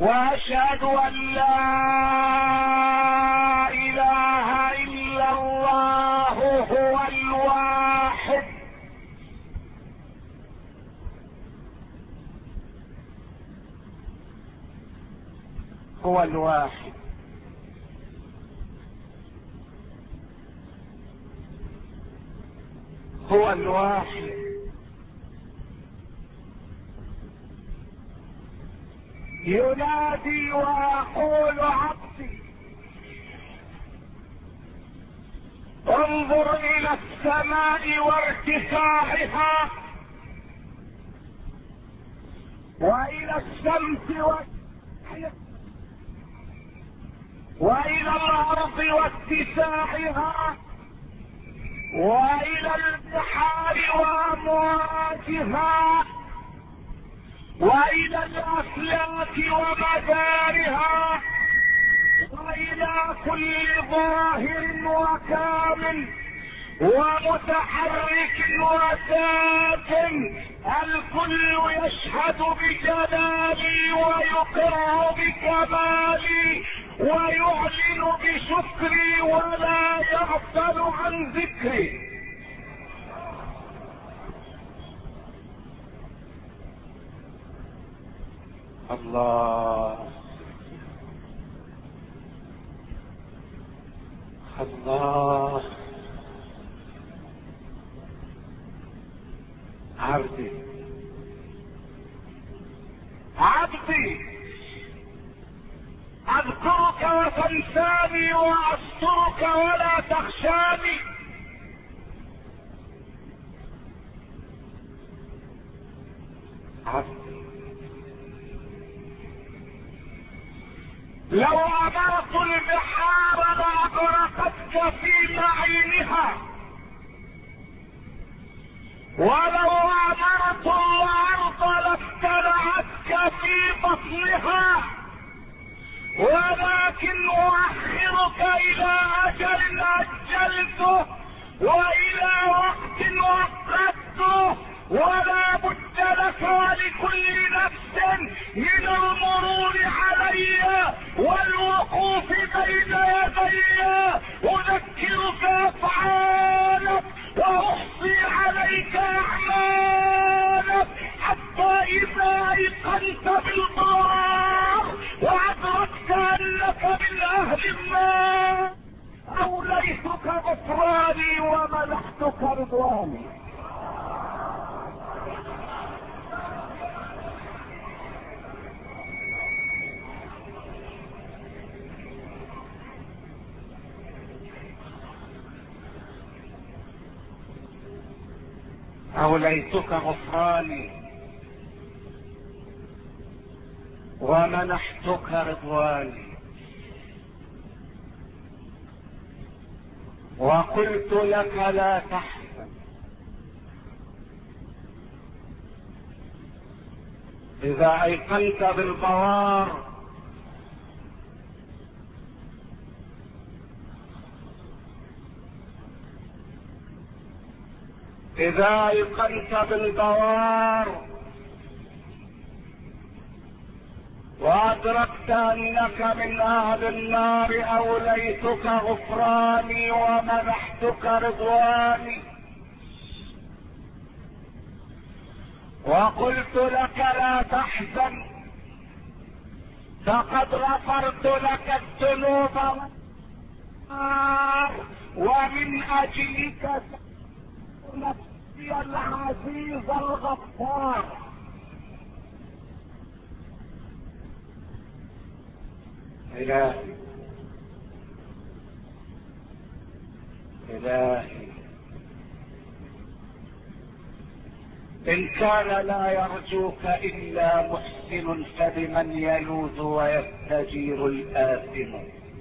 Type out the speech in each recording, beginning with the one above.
واشهد ان لا اله الا الله هو الواحد هو الواحد هو الواحد ينادي ويقول عبدي انظر الى السماء وارتفاعها والى الشمس والى الارض واتساعها والى البحار وامواجها والى الافلاك ومدارها والى كل ظاهر وكامل ومتحرك وساكن. الكل يشهد بجلالي ويقر بكمالي ويعلن بشكري ولا يغفل عن ذكري. الله الله عبدي عبدي اذكرك وتنساني واسترك ولا تخشاني. عبدي لو امرت البحار لاغرقتك في معينها ولو امرت الارض لابتلعتك في بطنها ولكن اؤخرك الى اجل اجلته والى وقت وقته ولا بد لك ولكل نفس من المرور علي والوقوف بين يدي. اذكرك افعالك واحصي عليك اعمالك حتى اذا ايقنت بالقرار وادركت انك من اهل النار اوليتك غفراني ومنحتك رضواني. أوليتك غفراني ومنحتك رضواني وقلت لك لا تحزن إذا أيقنت بالبوار إذا أيقنت بالبوار وأدركت أنك من أهل النار أوليتك غفراني ومنحتك رضواني وقلت لك لا تحزن فقد غفرت لك الذنوب ومن أجلك نفسي العزيز الغفار. إلهي إلهي إن كان لا يرجوك إلا محسن فبمن يلوذ ويستجير الآثم.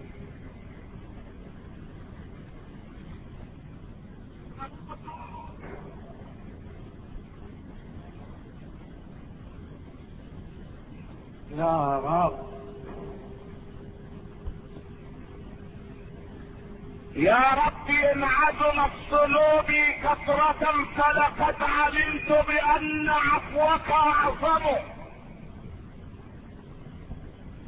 يا رب يا ربي ان عظمت ذنوبي كثرة فلقد علمت بان عفوك اعظم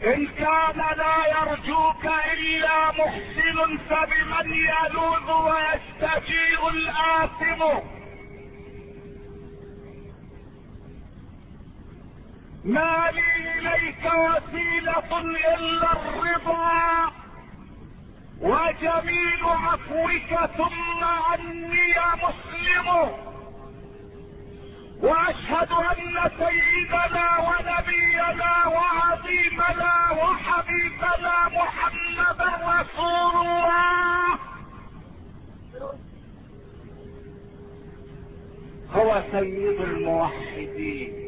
ان كان لا يرجوك الا محسن فبمن يلوذ ويستجيء الاثم. ما لي اليك وسيلة الا الرضا وجميل عفوك ثم اني مسلم. واشهد ان سيدنا ونبينا وعظيمنا وحبيبنا محمدا رسول الله هو سيد الموحدين،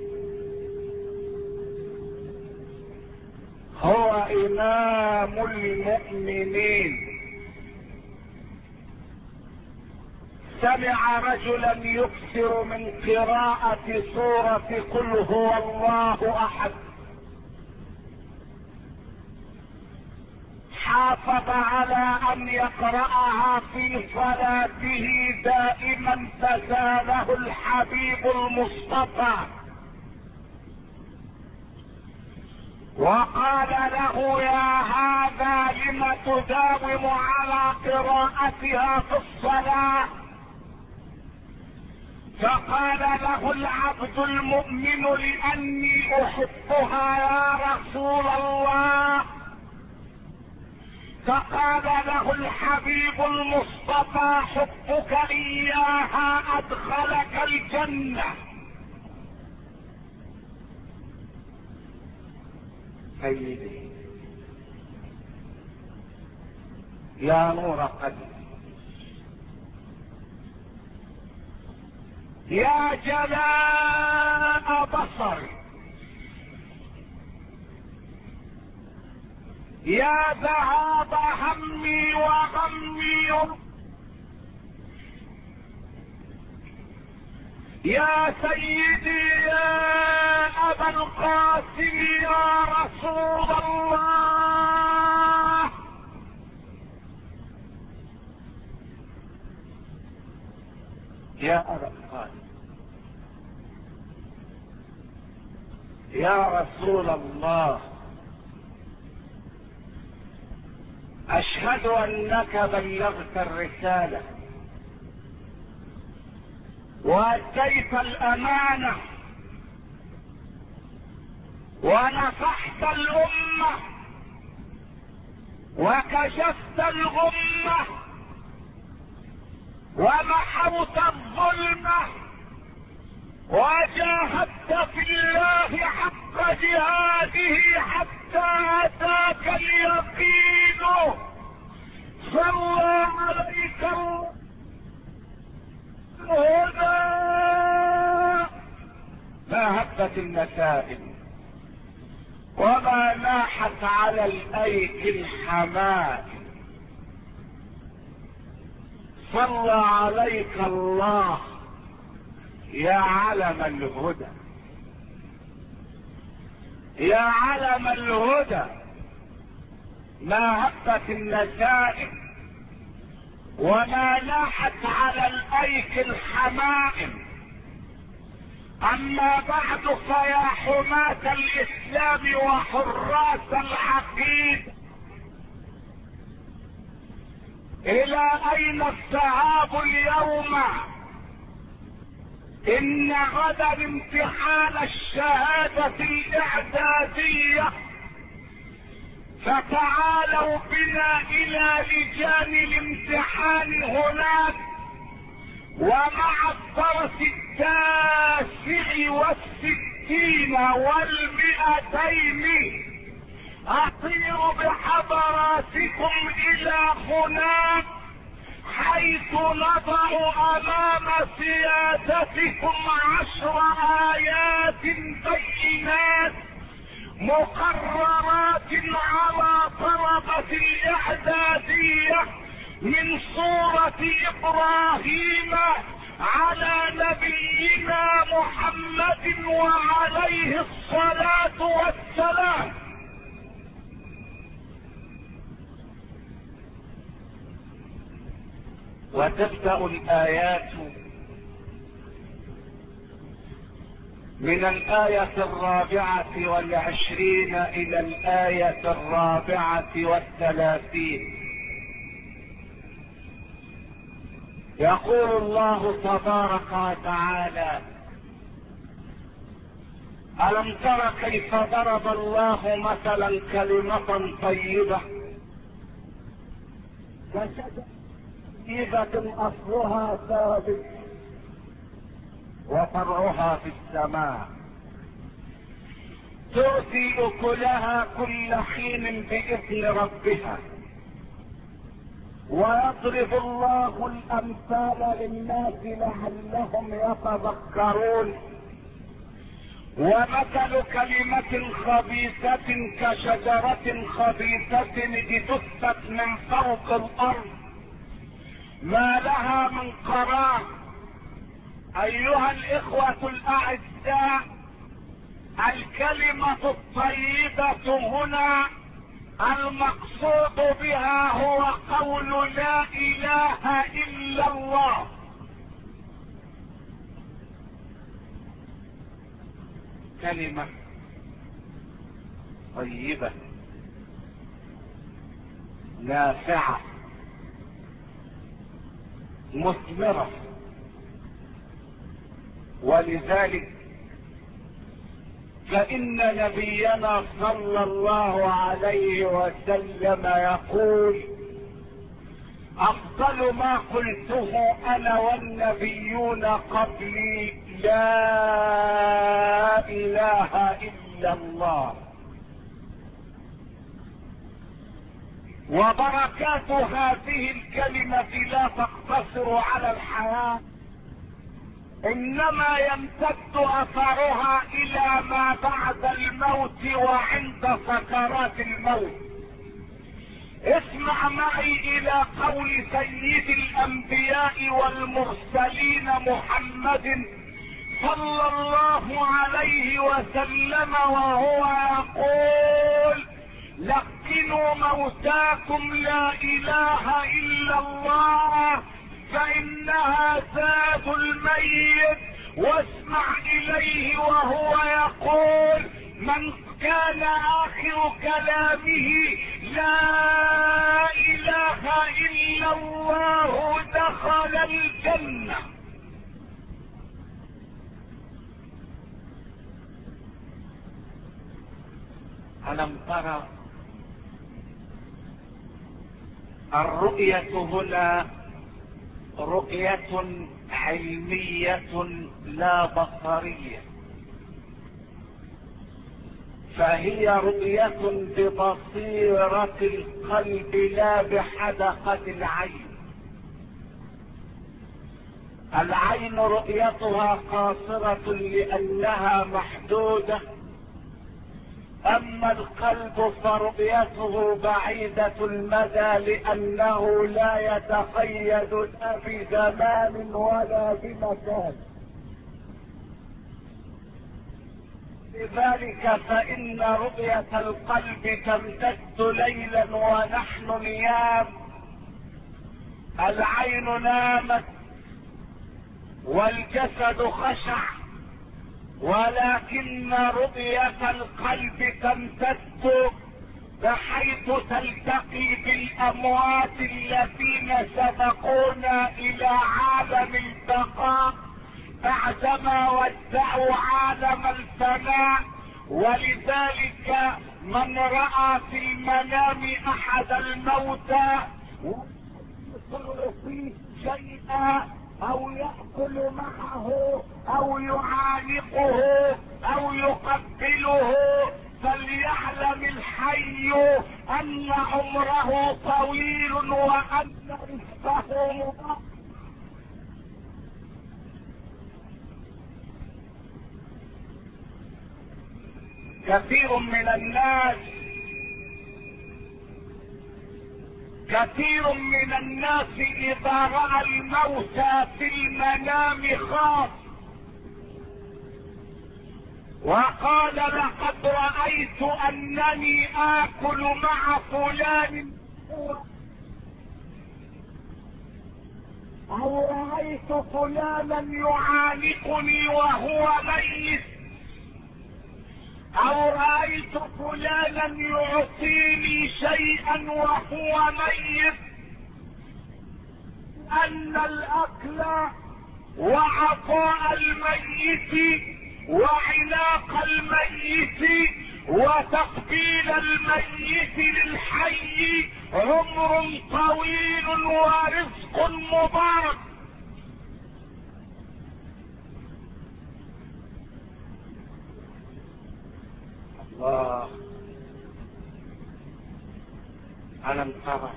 هو امام المؤمنين. سمع رجلا يكثر من قراءة سورة قل هو الله احد، حافظ على ان يقرأها في صلاته دائما فزاله الحبيب المصطفى وقال له يا هذا لم تداوم على قراءتها في الصلاة؟ فقال له العبد المؤمن لاني احبها يا رسول الله. فقال له الحبيب المصطفى حبك اياها ادخلك الجنة. سيدي يا نور قلبي، يا جلاء بصري، يا ذهاب همي وغمي، يا سيدي يا ابا القاسم يا رسول الله. يا ابا القاسم يا رسول الله، اشهد انك بلغت الرسالة واديت الامانة ونصحت الامة وكشفت الغمة ومحوت الظلمة وجاهدت في الله حق جهاده حتى اتاك اليقين. صلى عليك الهدى ما هبت النسائم وما لاحت على الايك الحمائم. صلى عليك الله يا علم الهدى، يا علم الهدى. ما هبت النسائم وما لاحت على الايك الحمائم. اما بعد فيا حماة الاسلام وحراس العقيدة، الى اين الذهاب اليوم؟ ان غدا امتحان الشهادة الاعدادية، فتعالوا بنا الى لجان الامتحان هناك. ومع الدرس 69 و200 اطير بحضراتكم الى هناك، حيث نضع امام سيادتكم 10 ايات بينات مقررات على طلبة الاعدادية من سورة ابراهيم على نبينا محمد وعليه الصلاة والسلام. وتبدأ الآيات من الآية 24 إلى الآية 34. يقول الله تبارك وتعالى: ألم تر كيف ضرب الله مثلا كلمة طيبة كشجرة أصلها ثابت وفرعها في السماء تؤتي أكلها كل حين بإذن ربها ويضرب الله الأمثال للناس لعلهم يتذكرون. ومثل كلمة خبيثة كشجرة خبيثة اجتثت من فوق الأرض ما لها من قرار. أيها الإخوة الأعزاء، الكلمة الطيبة هنا المقصود بها هو قول لا إله إلا الله. كلمة طيبة نافعة مثمرة. ولذلك فإن نبينا صلى الله عليه وسلم يقول: أفضل ما قلته أنا والنبيون قبلي لا إله إلا الله. وبركات هذه الكلمة لا تقتصر على الحياة، إنما يمتد أثرها إلى ما بعد الموت وعند سكرات الموت. اسمع معي إلى قول سيد الأنبياء والمرسلين محمد صلى الله عليه وسلم وهو يقول: لقنوا موتاكم لا إله إلا الله فإنها زاد الميت. واسمع إليه وهو يقول: من كان آخر كلامه لا إله إلا الله دخل الجنة. ألم ترى الرؤية هنا رؤية علمية لا بصرية، فهي رؤية ببصيرة القلب لا بحدقة العين. العين رؤيتها قاصرة لأنها محدودة، أما القلب فرؤيته بعيدة المدى لأنه لا يتقيد لا بزمان ولا بمكان. لذلك فإن رؤية القلب تمتد ليلا ونحن نيام. العين نامت والجسد خشع، ولكن رؤية القلب تمتد بحيث تلتقي بالأموات الذين سبقونا إلى عالم البقاء بعدما ودعوا عالم الفناء. ولذلك من رأى في المنام أحد الموتى يصر فيه شيئا أو يأكل معه أو يعانقه أو يقبله فليعلم الحي أن عمره طويل وأن رزقه مضاعف. كثير من الناس إذا رأى الموتى في المنام خاف وقال: لقد رأيت أنني آكل مع فلان أو رأيت فلانا يعانقني وهو ميت او رأيت فلانا يعطيني شيئا وهو ميت، ان الاكل وعطاء الميت وعناق الميت وتقبيل الميت للحي عمر طويل ورزق مبارك. الله، ألم ترى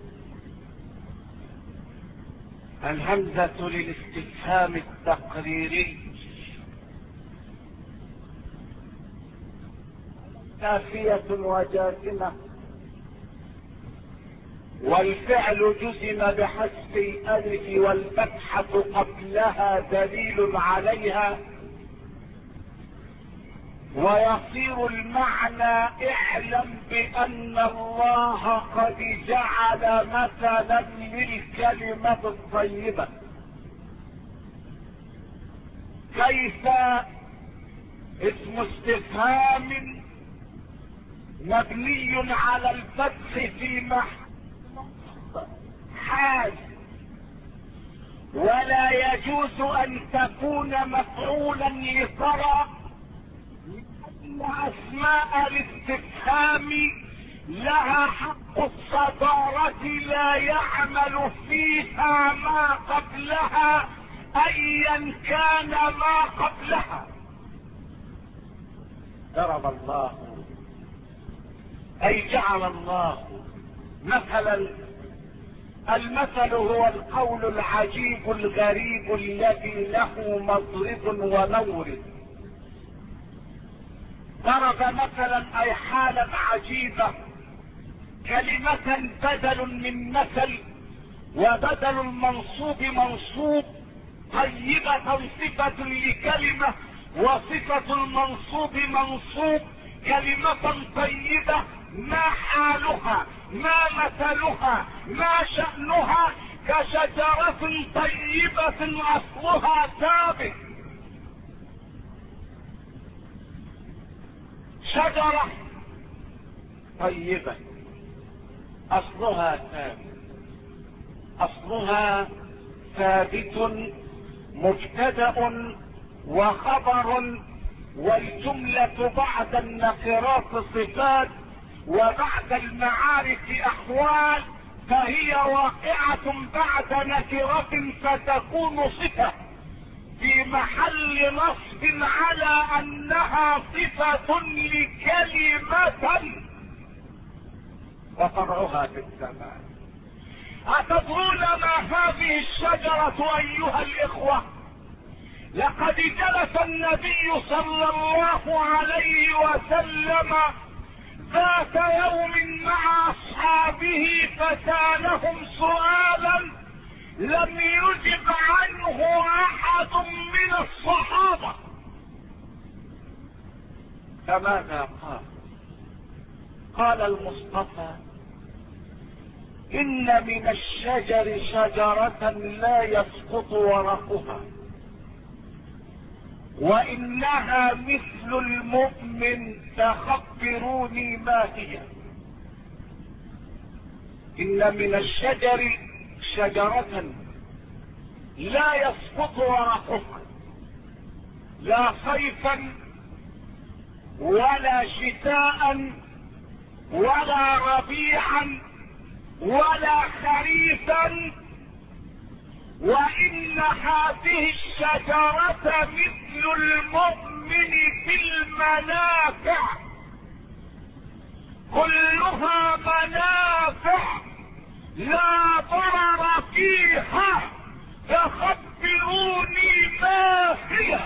الهمزة للاستفهام التقريري نافية وجازمة، والفعل جزم بحذف الألف والفتحة قبلها دليل عليها، ويصير المعنى اعلم بأن الله قد جعل مثلا للكلمة الطيبة. كيف؟ اسم استفهام مبني على الفتح في محل حال، ولا يجوز ان تكون مفعولا لترى، لان اسماء الاستفهام لها حق الصدارة لا يعمل فيها ما قبلها ايا كان ما قبلها. ضرب الله اي جعل الله مثلا. المثل هو القول العجيب الغريب الذي له مضرب ومورد. ضرب مثلا اي حالا عجيبة، كلمة بدل من مثل، وبدل المنصوب منصوب، طيبة صفة لكلمة، وصفة المنصوب منصوب. كلمة طيبة ما حالها ما مثلها ما شأنها، كشجرة طيبة اصلها ثابت. شجرة طيبة اصلها ثابت، اصلها ثابت مبتدأ وخبر، والجملة بعد النكرات صفات وبعد المعارف احوال، فهي واقعة بعد نكرة فتكون صفة في محل نصب على انها صفة لكلمة وفرعها في السماء. اتدرون ما هذه الشجرة ايها الاخوة؟ لقد جلس النبي صلى الله عليه وسلم ذات يوم مع اصحابه فسالهم سؤالا لم يجب عنه احد من الصحابة. فماذا قال؟ قال المصطفى: ان من الشجر شجرة لا يسقط ورقها، وانها مثل المؤمن، فخبروني ما هي. ان من الشجر شجرة لا يسقط ورقها، لا صيفا ولا شتاء ولا ربيعا ولا خريفا، وان هذه الشجرة مثل المؤمن في المنافع، كلها منافع لا ضرر فيها، فخبروني ما هي.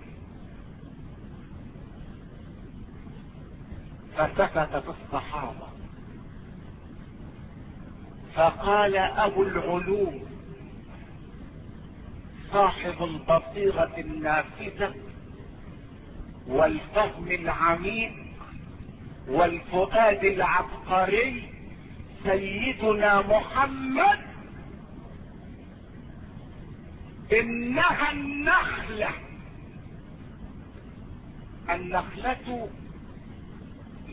فسكتت الصحابة، فقال ابو العلوم صاحب البصيرة النافذة والفهم العميق والفؤاد العبقري سيدنا محمد: انها النخلة. النخلة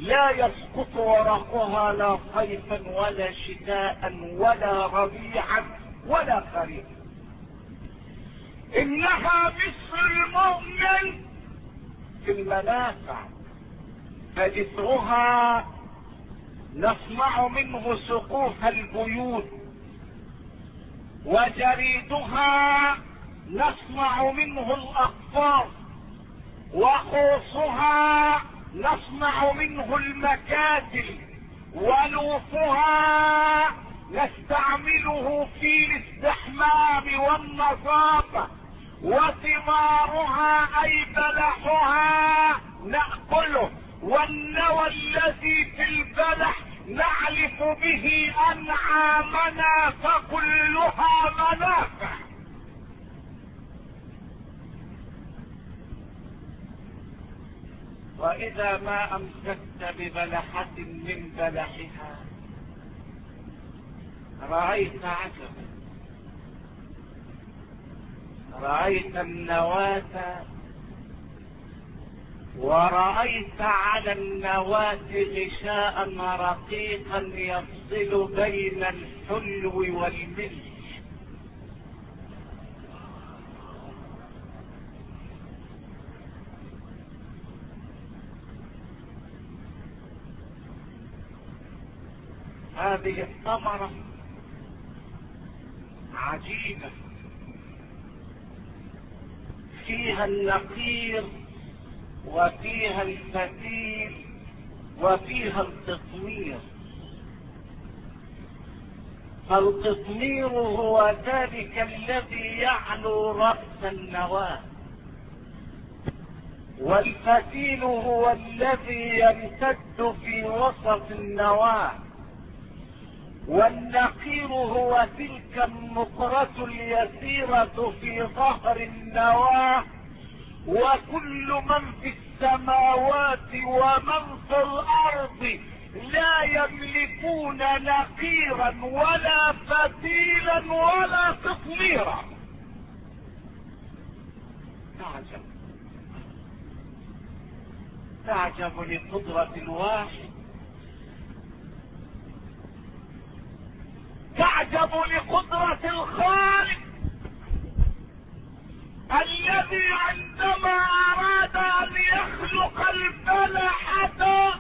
لا يسقط ورقها لا صيفا ولا شتاء ولا ربيعا ولا خريفا. انها مثل المؤمن في المنافع، فجذرها نصنع منه سقوف البيوت، وجريدها نصنع منه الاقفاص، وخوصها نصنع منه المكاتل، ولوفها نستعمله في الاستحمام والنظافة، وثمارها اي بلحها نأكله، والنوى الذي في البلح نعلف به انعامنا، فكلها منافع. واذا ما امسكت ببلحة من بلحها رأيت عجبا، رأيت النواة ورأيت على النواة غشاء رقيقا يفصل بين الحلو والملح. هذه الثمرة عجيبة، فيها النقير وفيها الفتيل وفيها القطمير. فالقطمير هو ذلك الذي يعلو رأس النواة، والفتيل هو الذي يمتد في وسط النواة، والنقير هو تلك النقرة اليسيرة في ظهر النواة. وكل من في السماوات ومن في الارض لا يملكون نقيرا ولا فتيلا ولا قطميرا. تعجب، تعجب لقدرة الواحد، تعجب لقدرة الخالق الذي عندما اراد ان يخلق البلحة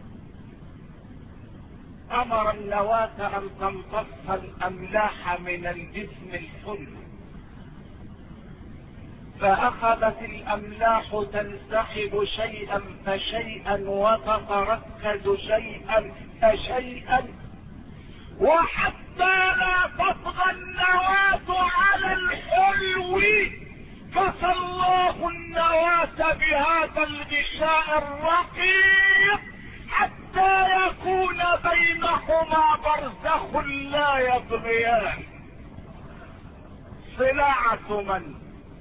امر النواة ان تمتص الاملاح من الجسم الحلو، فاخذت الاملاح تنسحب شيئا فشيئا وتتركز شيئا فشيئا، وحتى لا تطغى النواة على الحلو كسى الله النواة بهذا الغشاء الرقيق حتى يكون بينهما برزخ لا يبغيان. صناعة من؟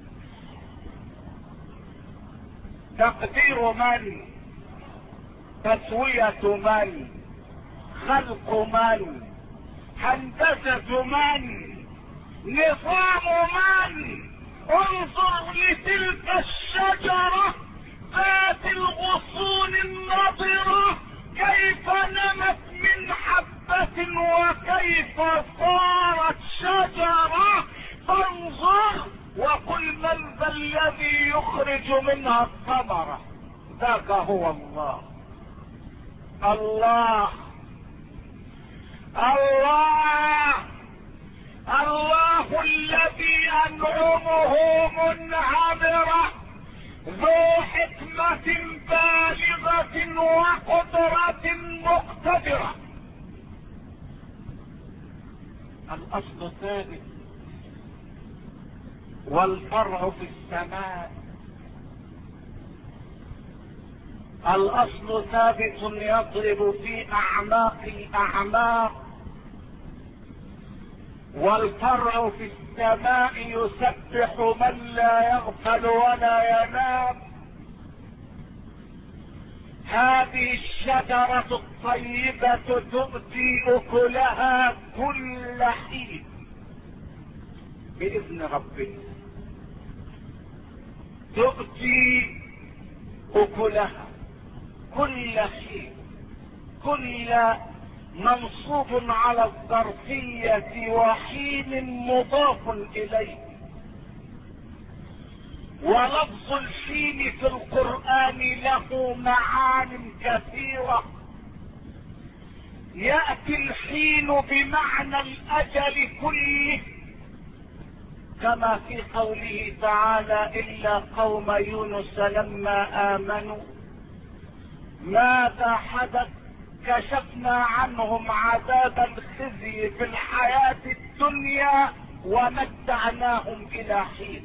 تقدير من؟ تسوية من؟ خلق من؟ هندسة من؟ نظام من؟ انظر لتلك الشجرة ذات الغصون النضرة كيف نمت من حبة وكيف صارت شجرة. فانظر وقل من ذا الذي يخرج منها الثمرة؟ ذاك هو الله. الله الله الله الذي انعمه منعمرة، ذو حكمة بالغة وقدرة مقتدرة. الاصل ثابت والفرع في السماء. الاصل ثابت يضرب في اعماق الاعماق، والفرع في السماء يسبح من لا يغفل ولا ينام. هذه الشجرة الطيبة تؤتي اكلها كل حين بإذن ربنا، تؤتي اكلها كل حين. كل منصوب على الظرفية وحين مضاف اليه. ولفظ الحين في القرآن له معان كثيرة. يأتي الحين بمعنى الأجل كله، كما في قوله تعالى: إلا قوم يونس لما آمنوا ماذا حدث؟ كشفنا عنهم عذاب الخزي في الحياة الدنيا ومتعناهم إلى حين.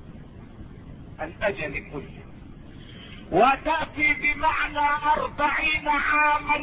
الأجل كله. وتأتي بمعنى 40 عاما،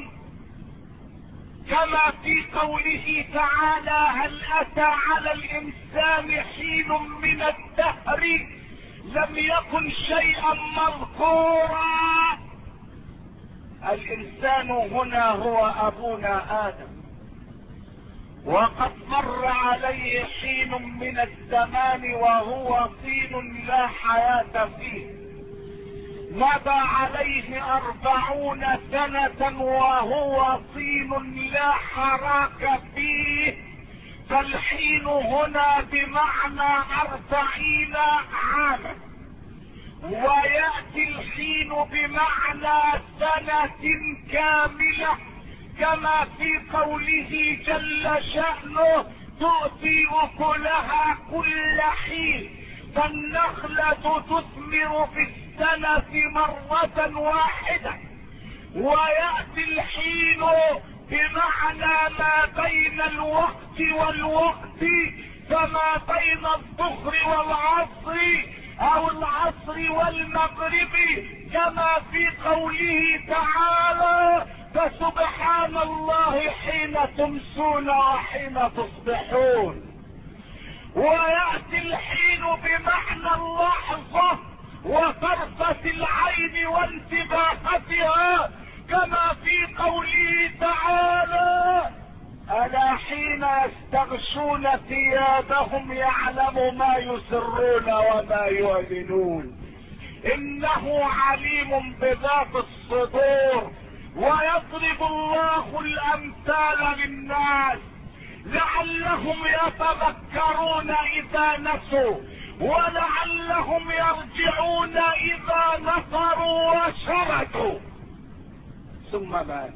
كما في قوله تعالى: هل أتى على الإنسان حين من الدهر لم يكن شيئا مذكورا. الإنسان هنا هو أبونا آدم، وقد مر عليه حين من الزمان وهو طين لا حياة فيه. مضى عليه 40 سنة وهو طين لا حراك فيه. فالحين هنا بمعنى 40 عاما. ويأتي الحين بمعنى سنة كاملة، كما في قوله جل شأنه: تؤتي أكلها كل حين، فالنخلة تثمر في السنة مرة واحدة. ويأتي الحين بمعنى ما بين الوقت والوقت، فما بين الظهر والعصر او العصر والمغرب، كما في قوله تعالى: فسبحان الله حين تمسون وحين تصبحون. ويأتي الحين بمعنى اللحظة وطرفة العين وانتباهتها، كما في قوله تعالى: ألا حين يستغشون ثيابهم يعلم ما يسرون وما يعلنون، إنه عليم بذات الصدور. ويضرب الله الأمثال للناس لعلهم يتذكرون إذا نسوا، ولعلهم يرجعون إذا نصروا وشردوا. ثم مات.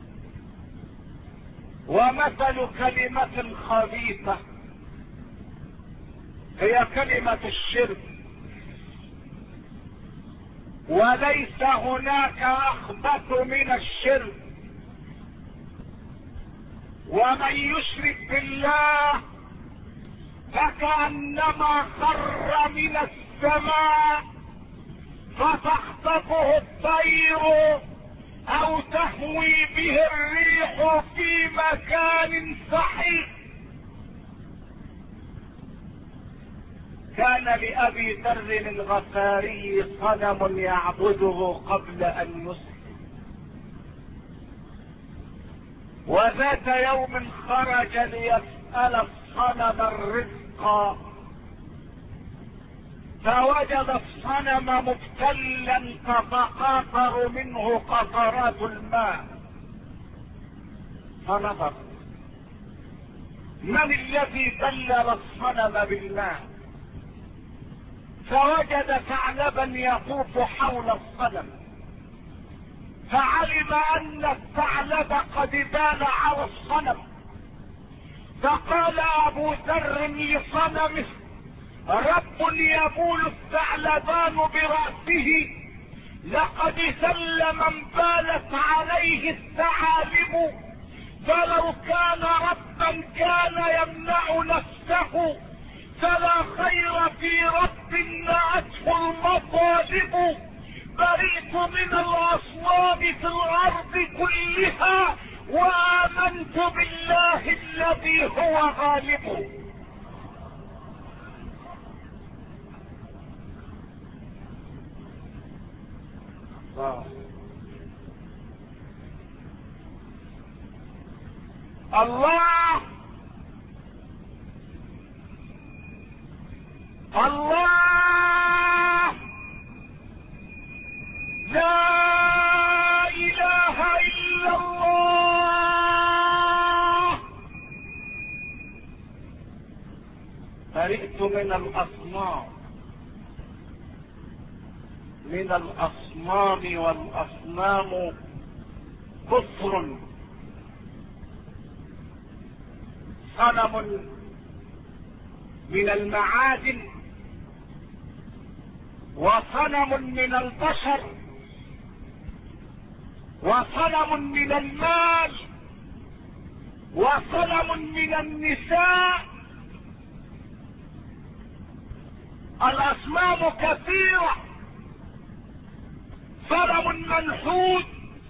ومثل كلمة خبيثة هي كلمة الشرك، وليس هناك أخبث من الشرك. ومن يشرك بالله فكأنما خر من السماء فتخطفه الطير او تهوي به الريح في مكان سحيق. كان لأبي ذر الغفاري صنم يعبده قبل ان يسلم، وذات يوم خرج ليسأل الصنم الرزق، فوجد الصنم مبتلا تتقاطر منه قطرات الماء، فنظر: من الذي بلل الصنم بالماء؟ فوجد ثعلبا يطوف حول الصنم، فعلم ان الثعلب قد بال على الصنم، فقال ابو ذر لصنمه: رب يبول الثعلبان برأسه، لقد ذل من بالت عليه الثعالب، فلو كان ربا كان يمنع نفسه، فلا خير في رب نأته المطالب. برئت من الاصنام في الارض كلها، وآمنت بالله الذي هو غالب. الله الله لا اله الا الله برئت من الأصنام والأصنام كفر. صنم من المعادن، وصنم من البشر، وصنم من المال، وصنم من النساء. الأصنام كثيرة. صنم منحوت،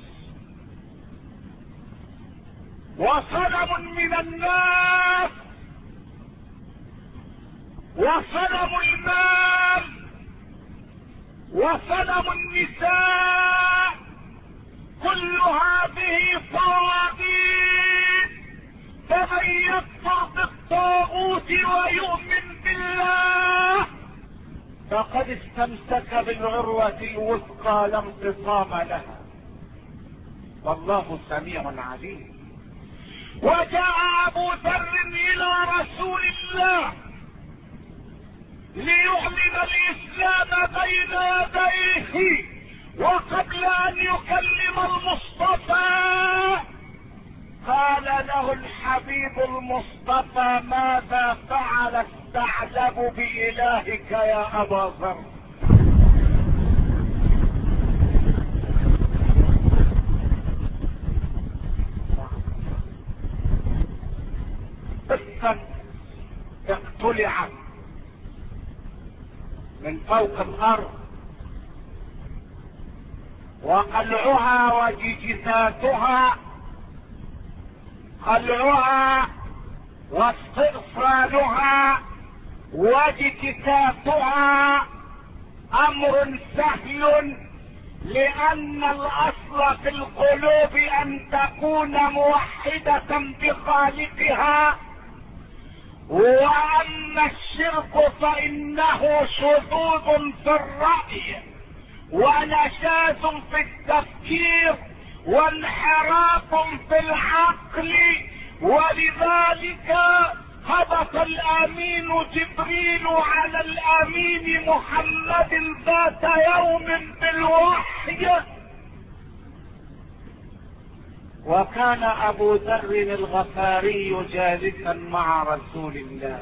وصنم من الناس، وصنم المال، وصنم النساء. كل هذه صوابين. فمن يكفر بالطاغوت ويؤمن بالله فقد استمسك بالعروة الوثقى لا انفصام لها، والله سميع عليم. وجاء أبو ذر إلى رسول الله ليعلن الإسلام بين يديه، وقبل أن يكلم المصطفى قال له الحبيب المصطفى: ماذا فعل الثعلب بإلهك يا أبا ذر؟ قصة اقتلعت من فوق الأرض، وقلعها وجثثها، قلعها واستئصالها واجتثاثها امر سهل، لان الاصل في القلوب ان تكون موحدة بخالقها، واما الشرك فانه شذوذ في الرأي ونشاز في التفكير وانحراف في العقل. ولذلك هبط الامين جبريل على الامين محمد ذات يوم بالوحي، وكان ابو ذر الغفاري جالسا مع رسول الله،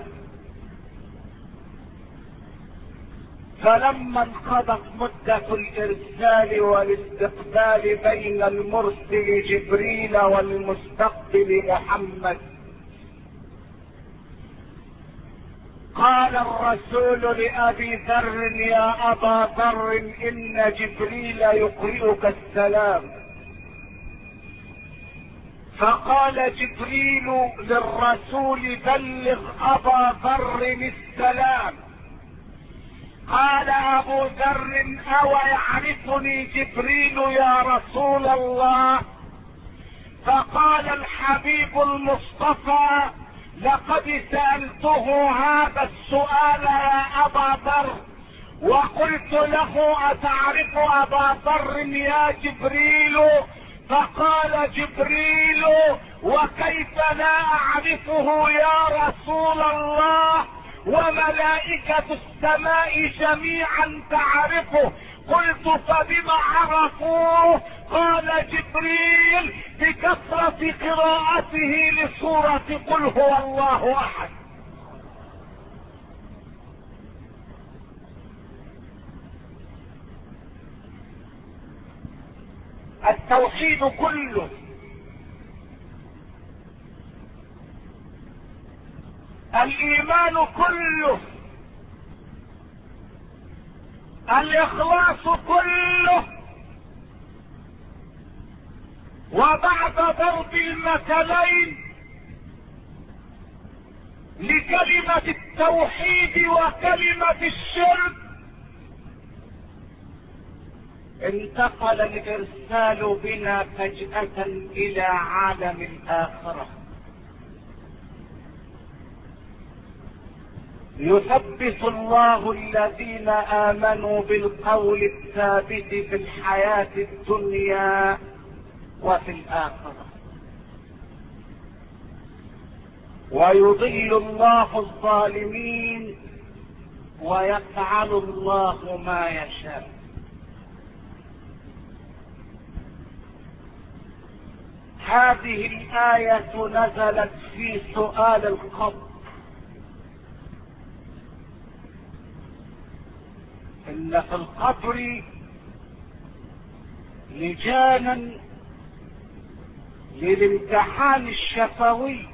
فلما انقضت مدة الارسال والاستقبال بين المرسل جبريل والمستقبل محمد، قال الرسول لأبي ذر: يا أبا ذر، إن جبريل يقرئك السلام. فقال جبريل للرسول: بلغ أبا ذر السلام. قال أبو ذر: أو يعرفني جبريل يا رسول الله؟ فقال الحبيب المصطفى: لقد سألته هذا السؤال يا أبا ذر، وقلت له: أتعرف أبا ذر يا جبريل؟ فقال جبريل: وكيف لا أعرفه يا رسول الله، وملائكة السماء جميعا تعرفه. قلت: فبما عرفوه؟ قال جبريل: بكثرة قراءته لسورة قل هو الله احد. التوحيد كله، الايمان كله، الاخلاص كله. وبعد ضرب المثلين لكلمة التوحيد وكلمة الشرك، انتقل الارسال بنا فجأة الى عالم الاخرة، يثبت الله الذين آمنوا بالقول الثابت في الحياة الدنيا وفي الآخرة. ويضل الله الظالمين ويفعل الله ما يشاء. هذه الآية نزلت في سؤال القبر. إن في القبر لجانا للامتحان الشفوي.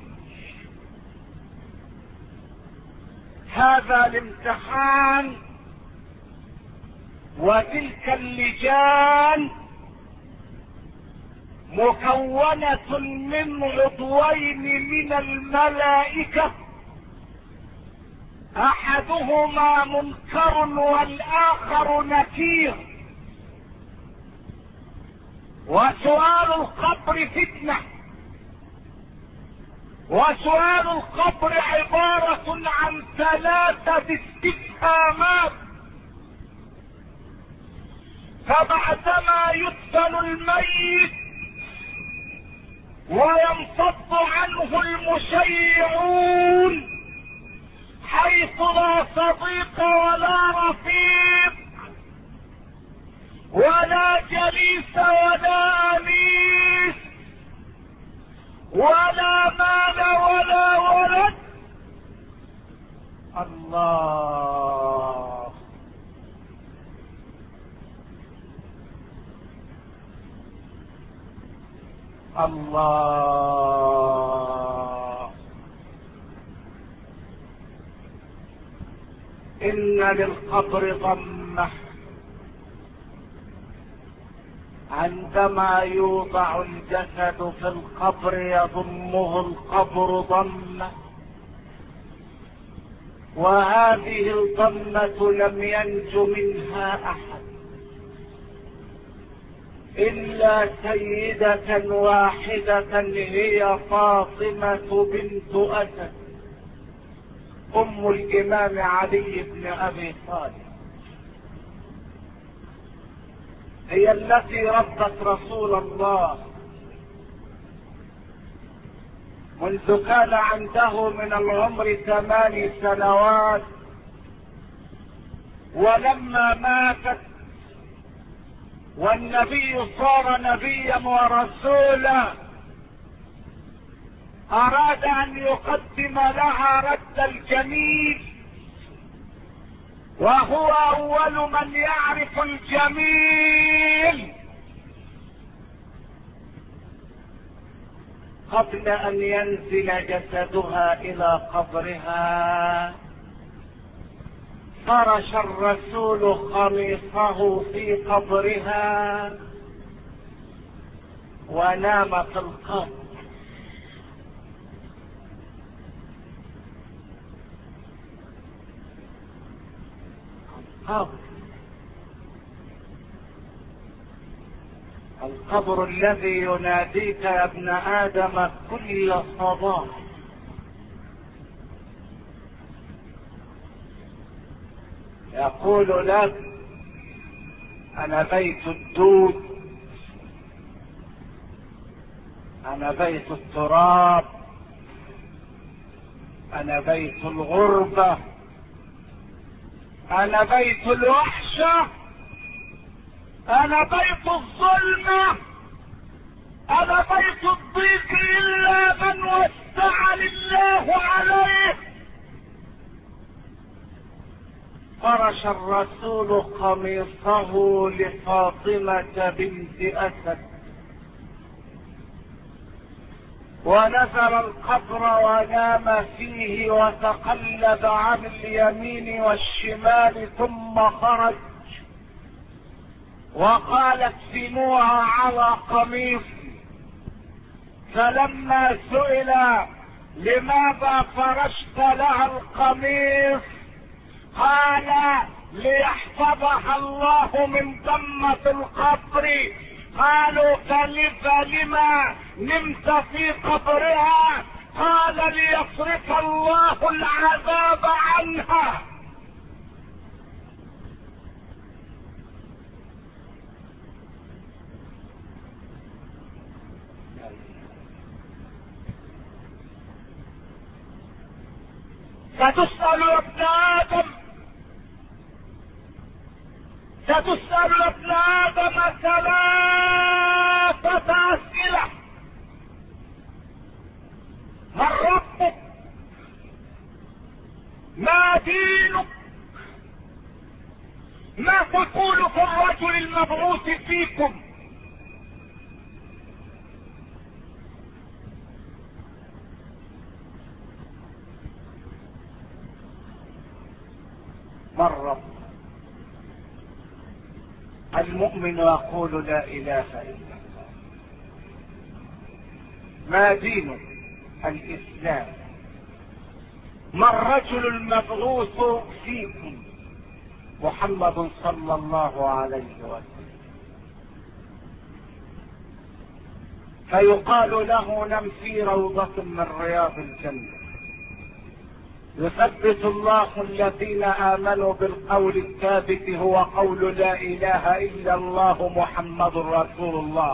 هذا الامتحان وتلك اللجان مكونة من عضوين من الملائكة، احدهما منكر والاخر نكير. وسؤال القبر فتنة، وسؤال القبر عبارة عن 3 استفهامات. فبعدما يدفن الميت وينفض عنه المشيعون حيث لا صديق ولا رفيق ولا جليس ولا أنيس ولا مال ولا ولد، الله الله. إن للقبر ضمة، عندما يوضع الجسد في القبر يضمه القبر ضمة، وهذه الضمة لم ينج منها أحد إلا سيدة واحدة هي فاطمة بنت أسد أم الإمام علي بن أبي طالب. هي التي ربت رسول الله منذ كان عنده من العمر 8 سنوات، ولما ماتت والنبي صار نبيا ورسولا اراد ان يقدم لها رد الجميل، وهو اول من يعرف الجميل. قبل ان ينزل جسدها الى قبرها فرش الرسول قميصه في قبرها ونام في القبر. القبر الذي يناديك يا ابن آدم كل صباح. يقول لك أنا بيت الدود، أنا بيت التراب، أنا بيت الغربة، أنا بيت الوحشة، أنا بيت الظلمة، أنا بيت الضيق إلا من وسعني الله عليه. فرش الرسول قميصه لفاطمة بنت أسد ونزل القبر ونام فيه وتقلب عن اليمين والشمال ثم خرج وقالت سموها على قميصي. فلما سئل لماذا فرشت لها القميص قال ليحفظها الله من ضمة القبر. قالوا فلما نمت في قبرها؟ قال ليصرف الله العذاب عنها. ستسأل يا ابن آدم، ستسأل يا ابن آدم 3 أسئلة: من ربك؟ ما دينك؟ ما تقول في الرجل المبعوث فيكم؟ من رب؟ المؤمن يقول لا اله الا الله. ما دينك؟ الاسلام. ما الرجل المبعوث فيكم؟ محمد صلى الله عليه وسلم. فيقال له: نم في روضة من رياض الجنة. يثبت الله الذين آمنوا بالقول الثابت هو قول لا اله الا الله محمد رسول الله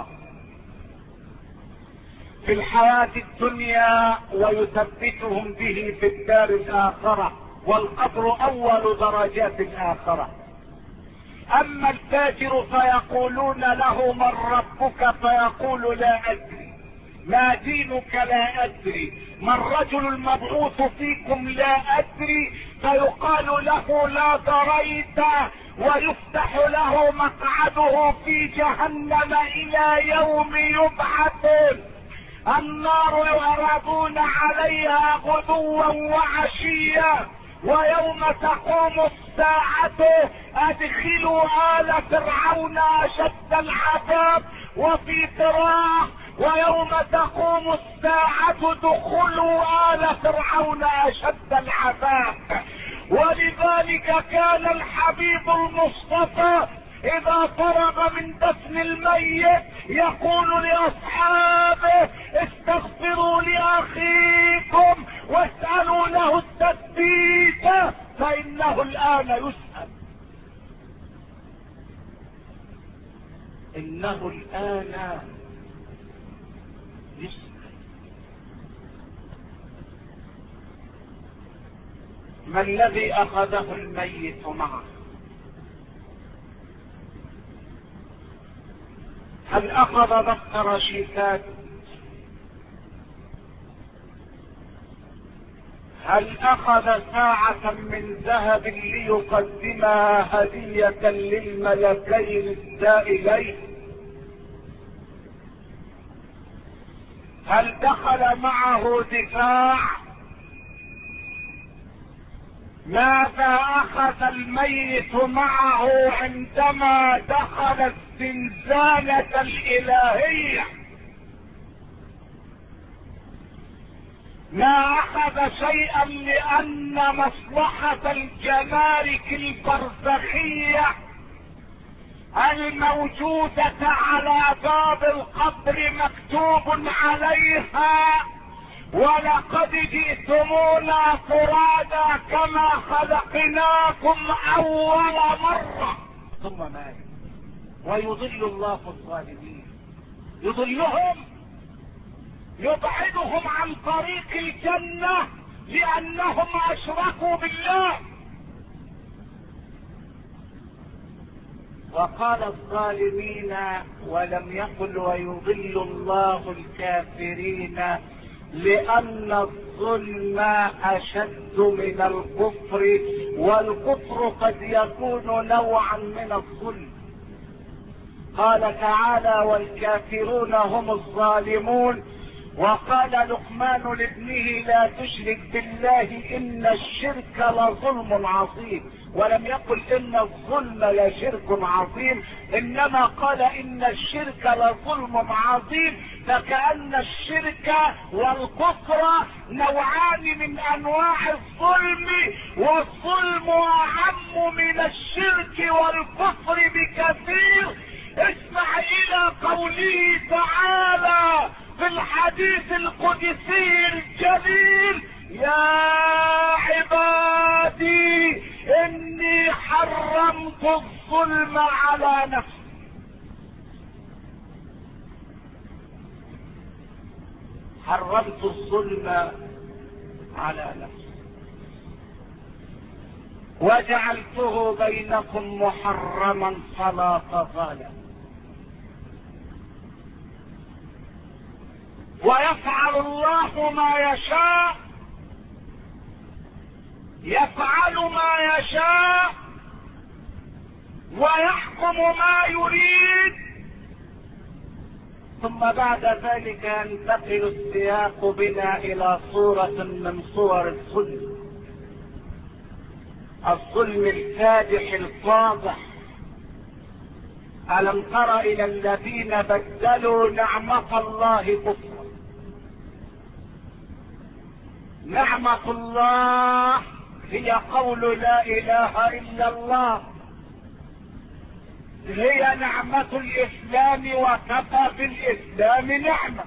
في الحياة الدنيا، ويثبتهم به في الدار الآخرة، والقبر أول درجات الآخرة. أما الفاجر فيقولون له: من ربك؟ فيقول: لا أدري. ما دينك؟ لا أدري. ما الرجل المبعوث فيكم؟ لا أدري. فيقال له: لا دريت، ويفتح له مقعده في جهنم إلى يوم يبعثون. النار يعرضون عليها غدوا وعشيا، ويوم تقوم الساعة ادخلوا آل فرعون اشد العذاب. وفي قراءة: ويوم تقوم الساعة ادخلوا آل فرعون اشد العذاب. ولذلك كان الحبيب المصطفى اذا فرغ من دفن الميت يقول لاصحابه: استغفروا لاخيكم واسألوا له التثبيت فانه الان يسأل. انه الان يسأل. ما الذي اخذه الميت معه؟ هل اخذ دفتر شيكات؟ هل اخذ ساعة من ذهب ليقدمها هدية للملكين السائلين؟ هل دخل معه دفاع؟ ماذا اخذ الميت معه عندما دخل الزنزانة الالهية؟ ما اخذ شيئا لان مصلحة الجمارك البرزخية الموجودة على باب القبر مكتوب عليها: ولقد جئتمونا فرادا كما خلقناكم اول مرة. ثم مات. ويضل الله الظالمين، يضلهم، يبعدهم عن طريق الجنة لانهم اشركوا بالله. وقال الظالمين ولم يقل ويضل الله الكافرين، لان الظلم اشد من الكفر، والكفر قد يكون نوعا من الظلم. قال تعالى: والكافرون هم الظالمون. وقال لقمان لابنه: لا تشرك بالله ان الشرك لظلم عظيم. ولم يقل ان الظلم لشرك عظيم، انما قال ان الشرك لظلم عظيم، فكأن الشرك والكفر نوعان من انواع الظلم، والظلم اعم من الشرك والكفر بكثير. اسمع الى قوله تعالى في الحديث القدسي الجليل: يا عبادي اني حرمت الظلم على نفسي. حرمت الظلم على نفسي. وجعلته بينكم محرما فلا تظالموا. ويفعل الله ما يشاء، يفعل ما يشاء ويحكم ما يريد. ثم بعد ذلك ينتقل السياق بنا الى صورة من صور الظلم، الظلم الفادح الفاضح. ألم تر إلى الذين بدلوا نعمة الله كفرا؟ نعمة الله هي قول لا إله إلا الله، هي نعمة الإسلام، وكفى بالإسلام نعمة.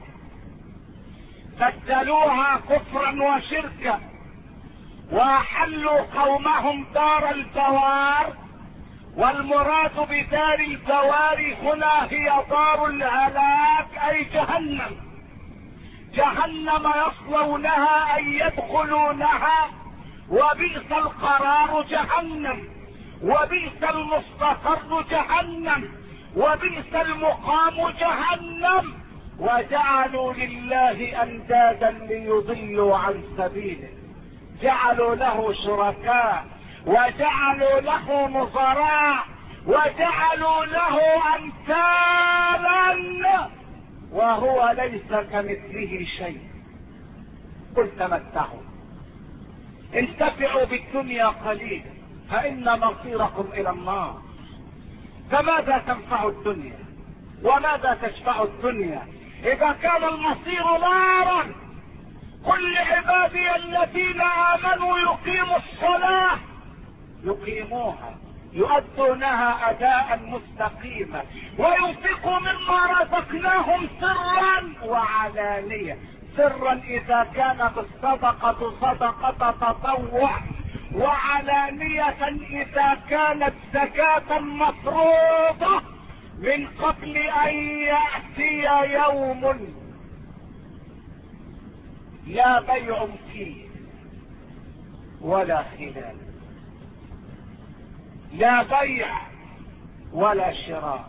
بدلوها كفرا وشركا، وأحلوا قومهم دار البوار، والمراد بدار البوار هنا هي دار الهلاك، أي جهنم. جهنم يصلونها أي يدخلونها، وبئس القرار جهنم، وبئس المستقر جهنم، وبئس المقام جهنم. وجعلوا لله أندادا ليضلوا عن سبيله، جعلوا له شركاء، وجعلوا له نظراء، وجعلوا له أمثالا، وهو ليس كمثله شيء. قل تمتعوا، انتفعوا بالدنيا قليلا فإن مصيركم إلى النار. فماذا تنفع الدنيا وماذا تشفع الدنيا إذا كان المصير نارا؟ قل لعبادي الذين آمنوا يقيموا الصلاة، يقيموها، يؤدونها أداء مستقيما، وينفقوا مما رزقناهم سرا وعلانية. سرا إذا كانت الصدقة صدقة تطوع، وعلانية إذا كانت زكاة مفروضة من قبل أن يأتي يوم لا بيع فيه ولا خلال، لا بيع ولا شراء،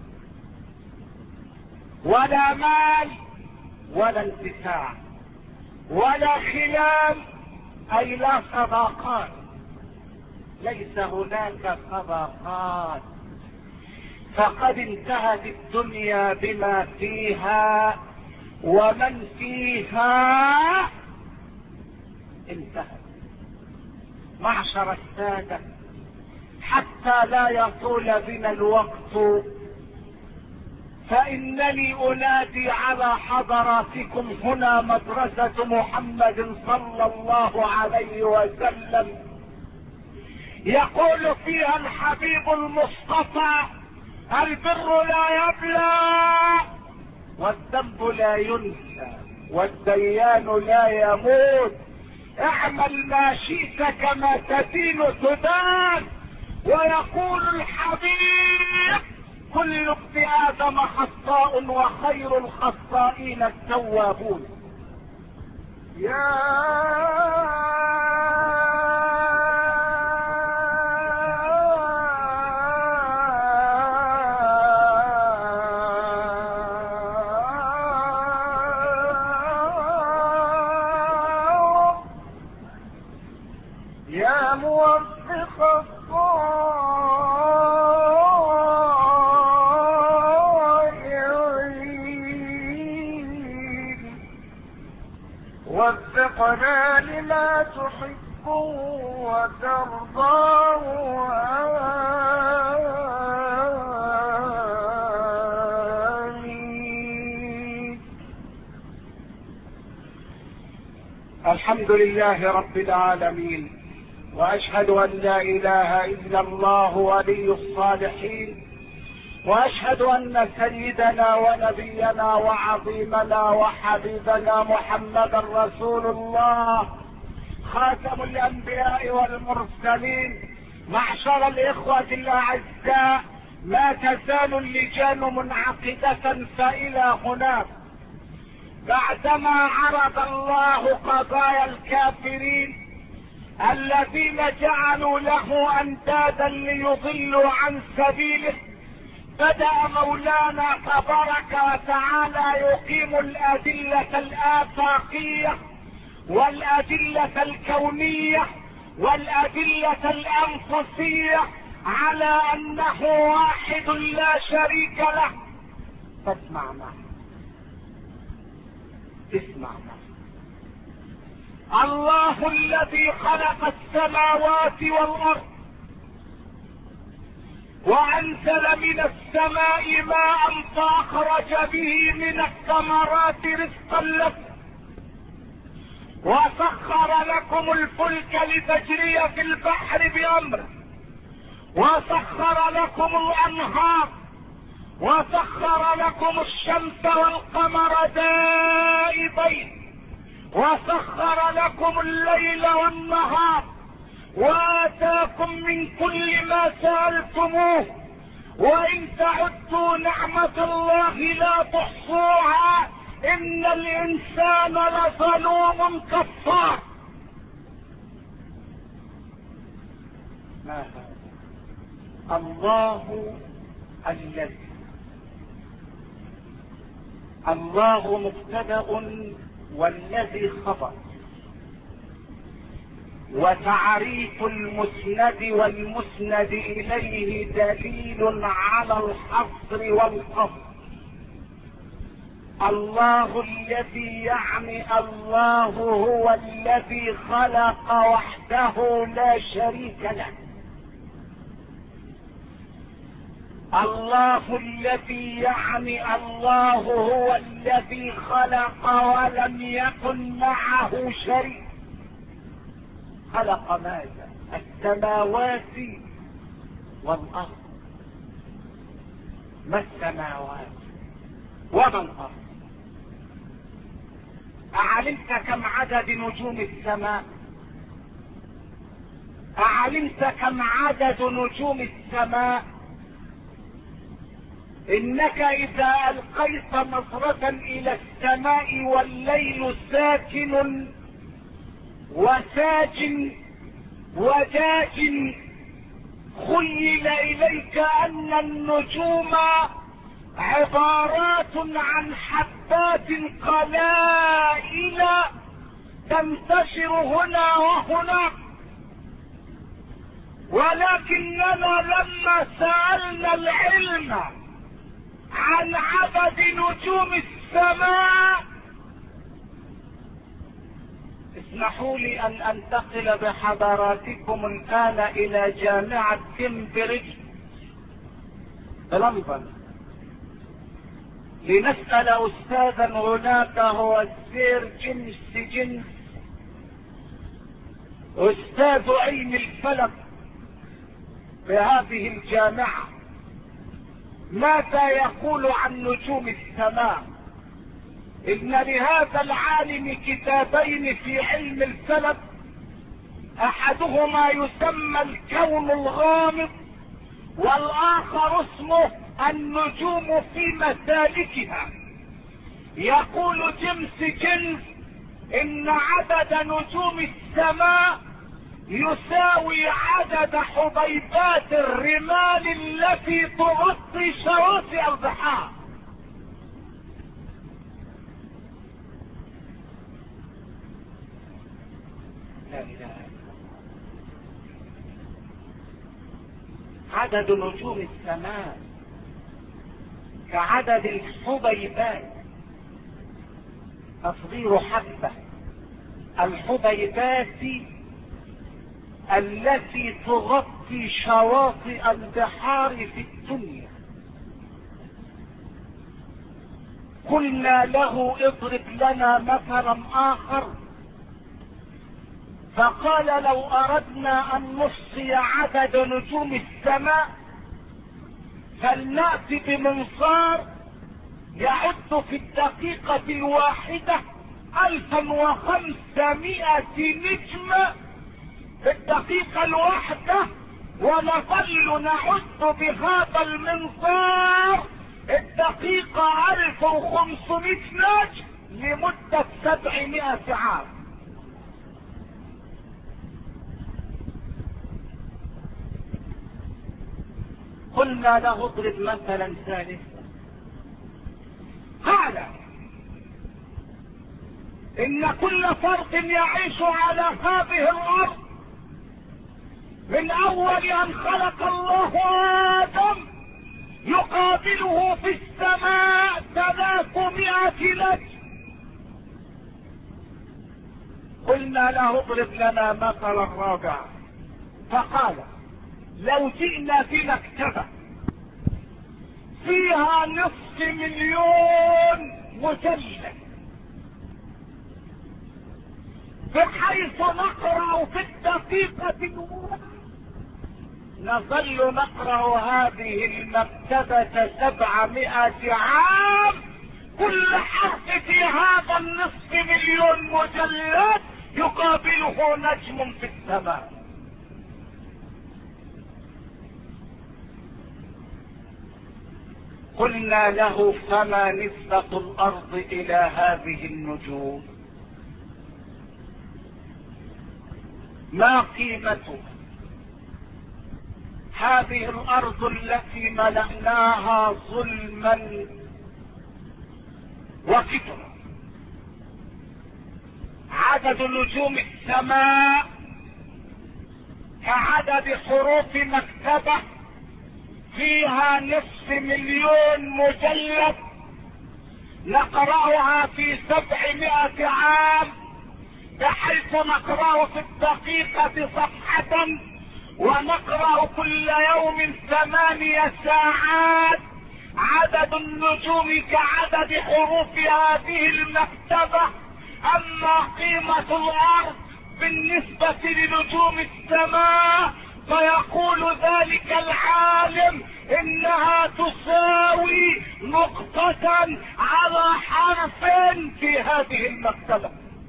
ولا مال ولا انتفاع، ولا خلال، أي لا صداقات. ليس هناك صداقات، فقد انتهت الدنيا بما فيها، ومن فيها انتهت. معشر السادة، حتى لا يطول بنا الوقت، فإنني أنادي على حضراتكم هنا مدرسة محمد صلى الله عليه وسلم، يقول فيها الحبيب المصطفى: البر لا يبلى، والذنب لا ينسى، والديان لا يموت. اعمل ما شئت كما تدين تدان. ويقول الحبيب: كل ابن آدم خطاء، وخير الخطائين التوابون. يا موفق وفقنا لما تحب وترضاه. آمين. الحمد لله رب العالمين، واشهد ان لا اله الا الله ولي الصالحين، واشهد ان سيدنا ونبينا وعظيمنا وحبيبنا محمدا رسول الله، خاتم الانبياء والمرسلين. معشر الاخوة الاعزاء، ما تزال اللجان منعقدة فإلى هناك، بعدما عرض الله قضايا الكافرين الذين جعلوا له اندادا ليضلوا عن سبيله. بدأ مولانا تبارك وتعالى يقيم الأدلة الآفاقية والأدلة الكونية والأدلة الأنفسية على أنه واحد لا شريك له. فاسمع معي، اسمع معي. الله الذي خلق السماوات والأرض وأنزل من السماء ماء فأخرج به من الثمرات رزقا لكم وسخر لكم الفلك لتجري في البحر بأمره وسخر لكم الأنهار وسخر لكم الشمس والقمر دائبين وسخر لكم الليل والنهار وآتاكم من كل ما سألتموه وإن تعدوا نعمة الله لا تحصوها إن الإنسان لظلوم كفار. ما هذا؟ الله الذي، الله مبتدأ والذي خبر، وتعريف المسند والمسند إليه دليل على الحصر والقصر. الله الذي يعني الله هو الذي خلق وحده لا شريك له. الله الذي يعني الله هو الذي خلق ولم يكن معه شريك. خلق ماذا؟ السماوات والأرض. ما السماوات وما الأرض؟ أعلمت كم عدد نجوم السماء؟ أعلمت كم عدد نجوم السماء؟ إنك إذا ألقيت نظرة إلى السماء والليل ساكن وساج وجاج خيل إليك أن النجوم عبارات عن حبات قلائل تنتشر هنا وهنا، ولكننا لما سألنا العلم عن عدد نجوم السماء، اسمحوا لي ان انتقل بحضراتكم الان الى جامعة كامبريدج بلندن لنسأل استاذا هناك هو السير جيمس جينز استاذ علم الفلك بهذه الجامعة ماذا يقول عن نجوم السماء. إن لهذا العالم كتابين في علم الفلك، أحدهما يسمى الكون الغامض والآخر اسمه النجوم في مسالكها. يقول جيمس جينز إن عدد نجوم السماء يساوي عدد حبيبات الرمال التي تغطي شواطئ البحار. لا إله إلا الله. عدد نجوم السماء كعدد الحبيبات. تصغير حبة الحبيبات التي تغطي شواطئ البحار في الدنيا. قلنا له اضرب لنا مثلا آخر، فقال لو أردنا أن نحصي عدد نجوم السماء فلنأتي بمنصار يعد في الدقيقة الواحدة 1500 نجمة في الدقيقة الواحدة، ونظل نعد بهذا المنظار الدقيقة 1500 نجم لمدة 700 عام. قلنا له اضرب مثلا ثالث. قال ان كل فرد يعيش على هذه الارض من اول ان خلق الله ادم يقابله في السماء 300 نجم. قلنا له اضرب لنا مثلا رابعا. فقال لو جئنا بمكتبة فيها 500,000 مجلد بحيث نقرأ في الدقيقة الأولى نظل نقرأ هذه المكتبة 700 عام، كل حرف في هذا 500,000 مجلد يقابله نجم في السماء. قلنا له فما نسبة الأرض إلى هذه النجوم؟ ما قيمته هذه الأرض التي ملأناها ظلما وكفرا؟ عدد نجوم السماء كعدد حروف مكتبة فيها 500,000 مجلد نقرأها في 700 عام، بحيث نقرأ في الدقيقة صفحة ونقرأ كل يوم 8 ساعات. عدد النجوم كعدد حروف هذه المكتبة. اما قيمة الارض بالنسبة لنجوم السماء فيقول ذلك العالم انها تساوي نقطة على حرف في هذه المكتبة.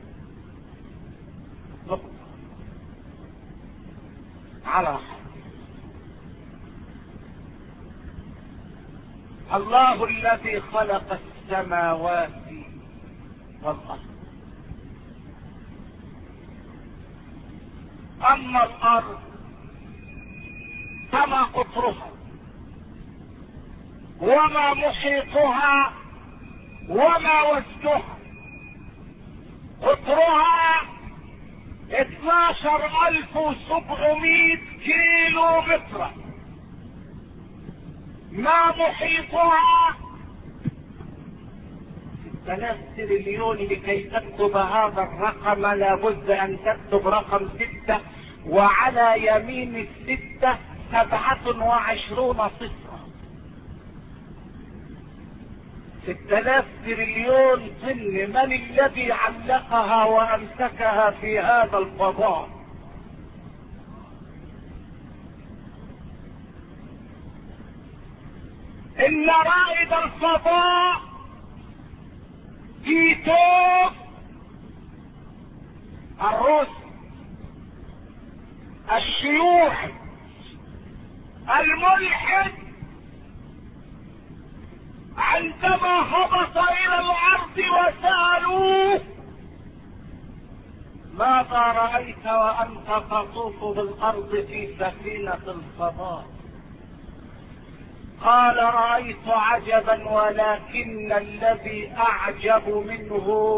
نقطة على حرف. الله الذي خلق السماوات والارض. اما الارض فما قطرها وما محيطها وما وسطها. قطرها 12,700 كيلو متر. ما محيطها 3 تريليون. لكي تكتب هذا الرقم لابد ان تكتب رقم 6 وعلى يمين 6 27 صفرا. 6,000 تريليون طن. من الذي علقها وامسكها في هذا الفضاء؟ ان رائد الفضاء تيتوف الروس الشيوعي الملحد عندما هبط الى الارض وسألوه ماذا رأيت وانت تطوف بالارض في سفينة الفضاء؟ قال رأيت عجبا ولكن الذي اعجب منه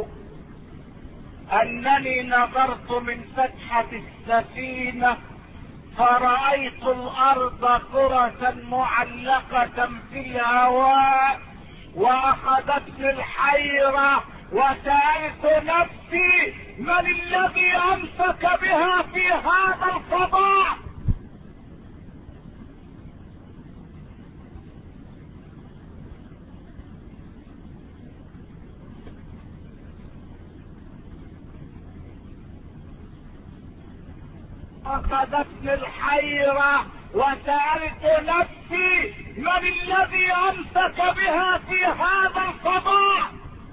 انني نظرت من فتحة السفينة فرأيت الارض كرة معلقة في الهواء واخذتني الحيرة وسألت نفسي من الذي امسك بها في هذا الفضاء؟ اخذتني الحيرة وسألت نفسي من الذي امسك بها في هذا الفضاء؟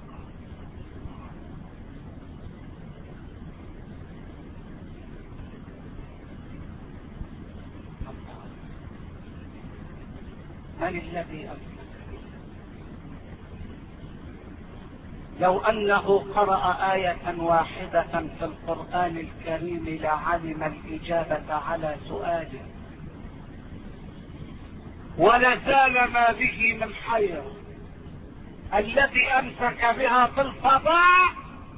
من الذي امسك؟ لو انه قرأ آية واحدة في القرآن الكريم لعلم الإجابة على سؤاله. ولازال ما به من خير. الذي امسك بها في الفضاء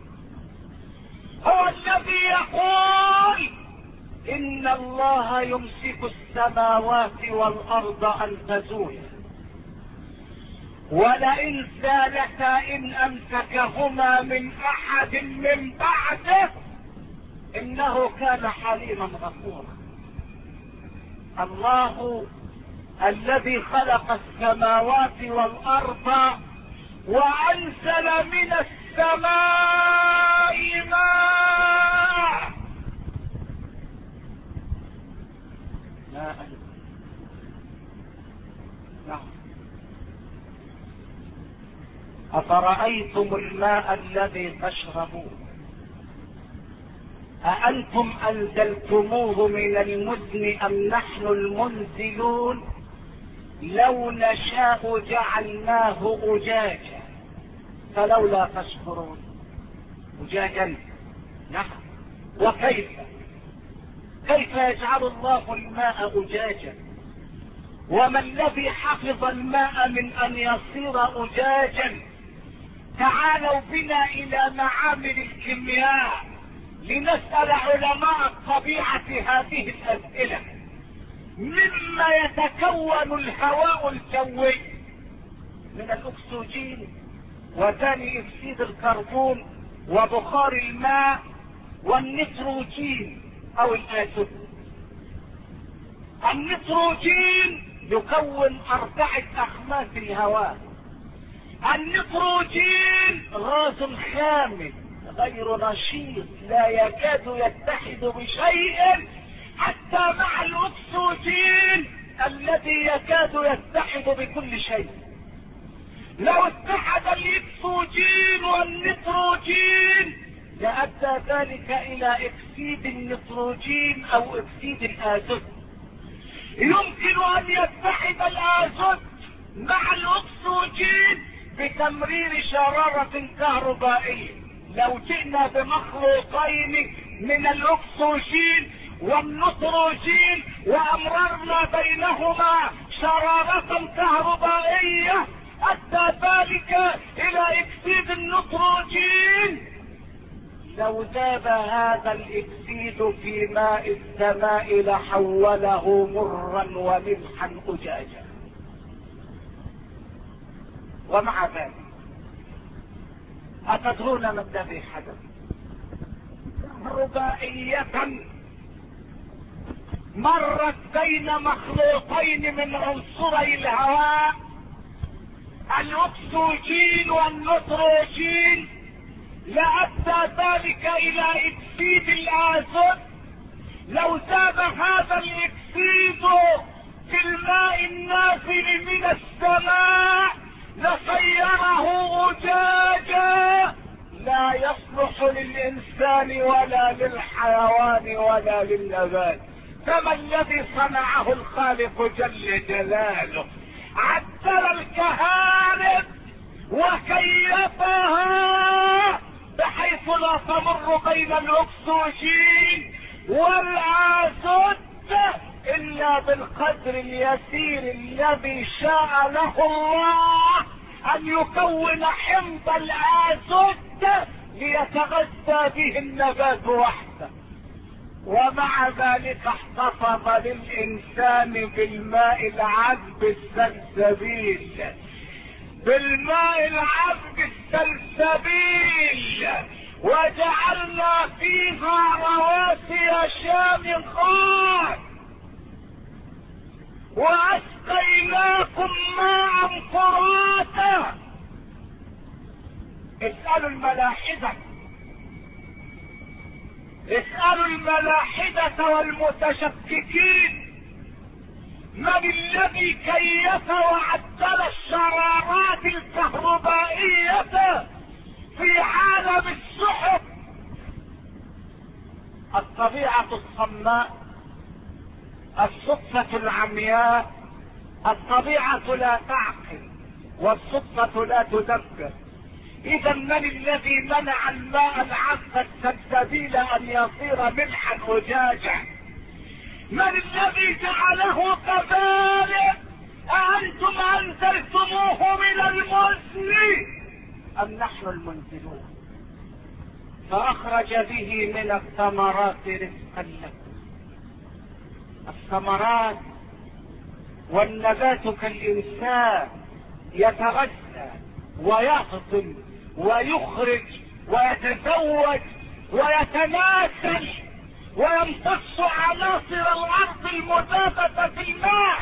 هو الذي يقول ان الله يمسك السماوات والارض ان تزولا ولئن زالتا ان امسكهما من احد من بعده انه كان حليما غفورا. الله الذي خلق السماوات والارض وانزل من السماء ماء نعم. أفرأيتم الماء الذي تشربون أأنتم أنزلتموه من المزن أم نحن المنزلون لو نشاء جعلناه أجاجا فلولا تشكرون. أجاجا نعم. وكيف يجعل الله الماء أجاجا؟ وما الذي حفظ الماء من أن يصير أجاجا؟ تعالوا بنا إلى معامل الكيمياء لنسأل علماء الطبيعة هذه الأسئلة. مما يتكون الهواء الجوي؟ من الأكسجين وثاني أكسيد الكربون وبخار الماء والنيتروجين أو الآزوت. النيتروجين يكون 4 أخماس الهواء. النيتروجين غاز خام غير نشيط لا يكاد يتحد بشيء حتى مع الأكسجين الذي يكاد يتحد بكل شيء. لو اتحد الأكسجين والنيتروجين لأدى ذلك إلى أكسيد النيتروجين أو أكسيد الآزوت. يمكن أن يتحد الآزوت مع الأكسجين بتمرير شرارة كهربائية. لو جئنا بمخلوطين من الأكسجين والنيتروجين وأمررنا بينهما شرارة كهربائية أدى ذلك إلى أكسيد النيتروجين. لو ذاب هذا الأكسيد في ماء السماء لحوله مرا وملحا أجاجا. ومع ذلك أتدرون ما الذي حدث؟ رباعية مرت بين مخلوطين من عنصري الهواء الأكسجين والنيتروجين لأدى ذلك إلى إكسيد الآزوت. لو ذاب هذا الإكسيد في الماء النازل من السماء لصيره أجاجا لا يصلح للإنسان ولا للحيوان ولا للنبات. كما الذي صنعه الخالق جل جلاله عدل الكهارب وكيفها بحيث لا تمر بين الأكسجين والآزوت إلا بالقدر اليسير الذي شاء له الله أن يكون حمض الآزوت ليتغذى به النبات وحده. ومع ذلك احتفظ للإنسان بالماء العذب السلسبيل، بالماء العذب السلسبيل، وجعلنا فيها رواسي شامخات واسقيناكم ماء فراتا. اسألوا الملاحدة والمتشككين من الذي كيف وعدل الشرارات الكهربائية في عالم السحب. الطبيعة الصماء، الصدفة العمياء. الطبيعة لا تعقل والصدفة لا تدبر. إذا من الذي منع الماء العذب السلسبيل أن يصير ملحا أجاجا؟ من الذي جعله كذلك أأنتم أنزلتموه من المزن أم نحن المنزلون؟ فأخرج به من الثمرات رزقا لكم. الثمرات والنبات كالإنسان يتغذى ويهضم ويخرج ويتزوج ويتناسل ويمتص عناصر الأرض المذابة في الماء.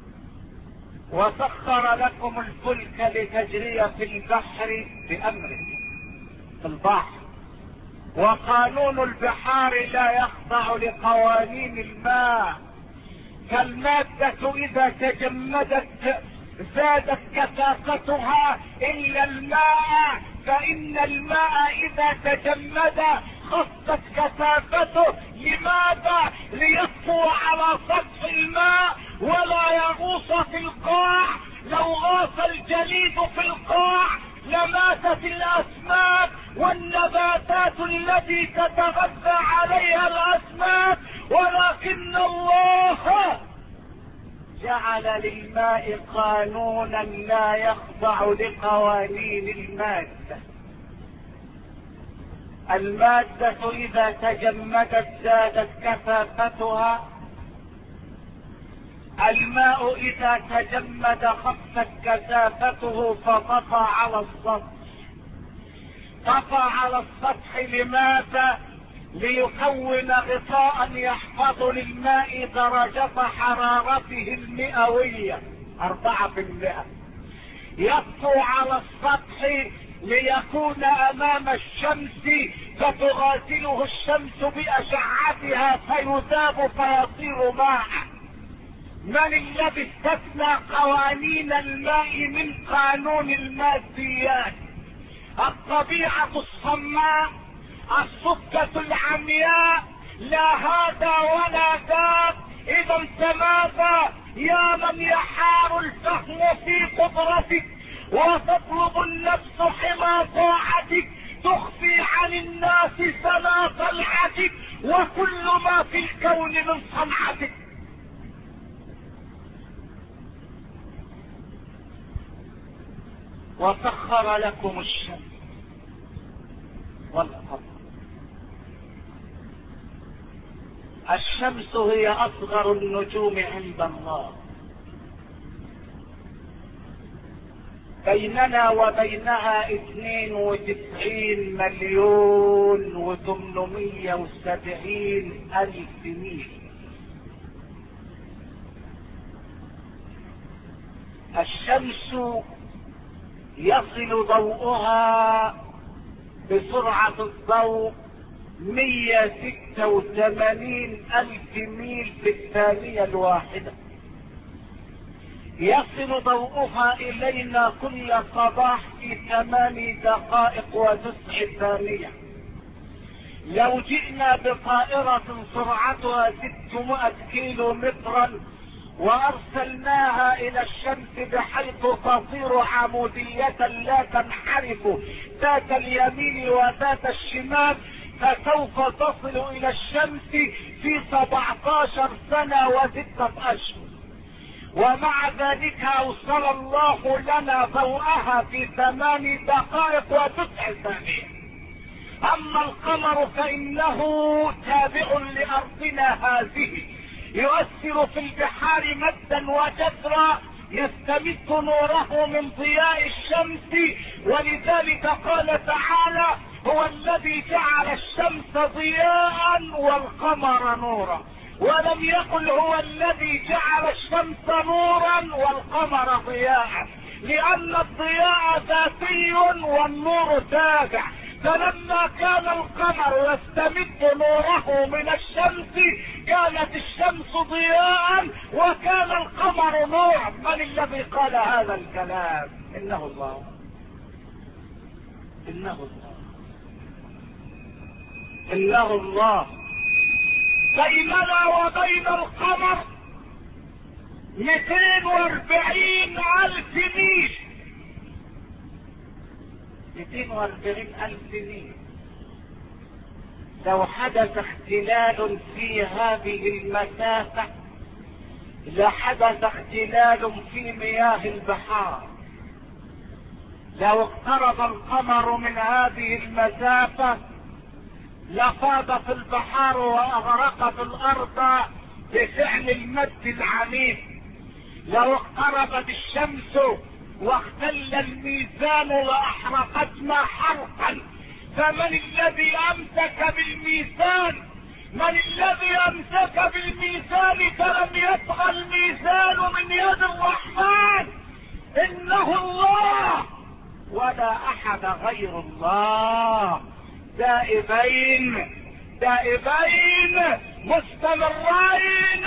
وسخر لكم الفلك لتجري في البحر بأمره في البحر. وقانون البحار لا يخضع لقوانين الماء. كالمادة إذا تجمدت زادت كثافتها إلا الماء، فإن الماء إذا تجمد خفت كثافته. لماذا؟ ليطفو على سطح الماء ولا يغوص في القاع. لو غاص الجليد في القاع لماتت الأسماك والنباتات التي تتغذى عليها الأسماك، ولكن الله جعل للماء قانونا لا يخضع لقوانين المادة. المادة إذا تجمدت زادت كثافتها. الماء إذا تجمد خفت كثافته فطفى على السطح. طفى على السطح لماذا؟ ليكون غطاء يحفظ للماء درجة حرارته المئوية 4%. يطفو على السطح ليكون امام الشمس فتغازله الشمس باشعتها فيذاب فيصير ماء. من الذي استثنى قوانين الماء من قانون الماديات؟ الطبيعة الصماء، السكة العمياء، لا هذا ولا ذاك. اذا فماذا يا من يحار الفهم في قدرتك وتطلب النفس حمى طاعتك، تخفي عن الناس سنا طلعتك وكل ما في الكون من صنعتك؟ وسخر لكم الشمس والقمر. الشمس هي اصغر النجوم عند الله. بيننا وبينها 92,870,000 ميل. الشمس يصل ضوءها بسرعة الضوء 186,000 ميل في الثانية الواحدة. يصل ضوءها إلينا كل صباح في 8 دقائق و9 ثانية. لو جئنا بطائرة سرعتها 600 كيلو مترا وارسلناها الى الشمس بحيث تصير عمودية لا تنحرف ذات اليمين وذات الشمال، فسوف تصل الى الشمس في 17 سنة و6 اشهر. ومع ذلك اوصل الله لنا ضوءها في 8 دقائق و9 ثانية. اما القمر فانه تابع لارضنا هذه، يؤثر في البحار مدا وجزرا، يستمد نوره من ضياء الشمس. ولذلك قال تعالى: هو الذي جعل الشمس ضياء والقمر نورا. ولم يقل هو الذي جعل الشمس نورا والقمر ضياء، لان الضياء ذاتي والنور تابع. فلما كان القمر يستمد نوره من الشمس كانت الشمس ضياء وكان القمر نورا. من الذي قال هذا الكلام؟ انه الله، انه الله، انه الله. بيننا وبين القمر 240,000 ميل. 240,000 ميل. لو حدث اختلال في هذه المسافة لحدث اختلال في مياه البحار. لو اقترب القمر من هذه المسافة لفاضت البحار واغرقت الارض بفعل المد العنيف. لو اقتربت الشمس واختل الميزان واحرقتنا حرقا، فمن الذي امسك بالميزان؟ من الذي امسك بالميزان فلم يطغى الميزان من يد الرحمن؟ انه الله ولا احد غير الله، دائبين مستمرين.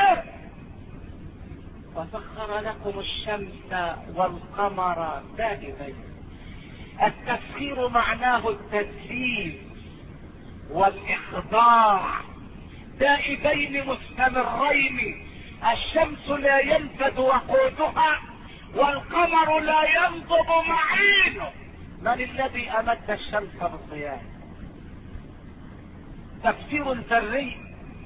وسخر لكم الشمس والقمر دائبين. التسخير معناه التدليل والاخضاع، دائبين مستمرين. الشمس لا ينفد وقودها والقمر لا ينضب معينه. من الذي امد الشمس بالضياء؟ تفسير ذري،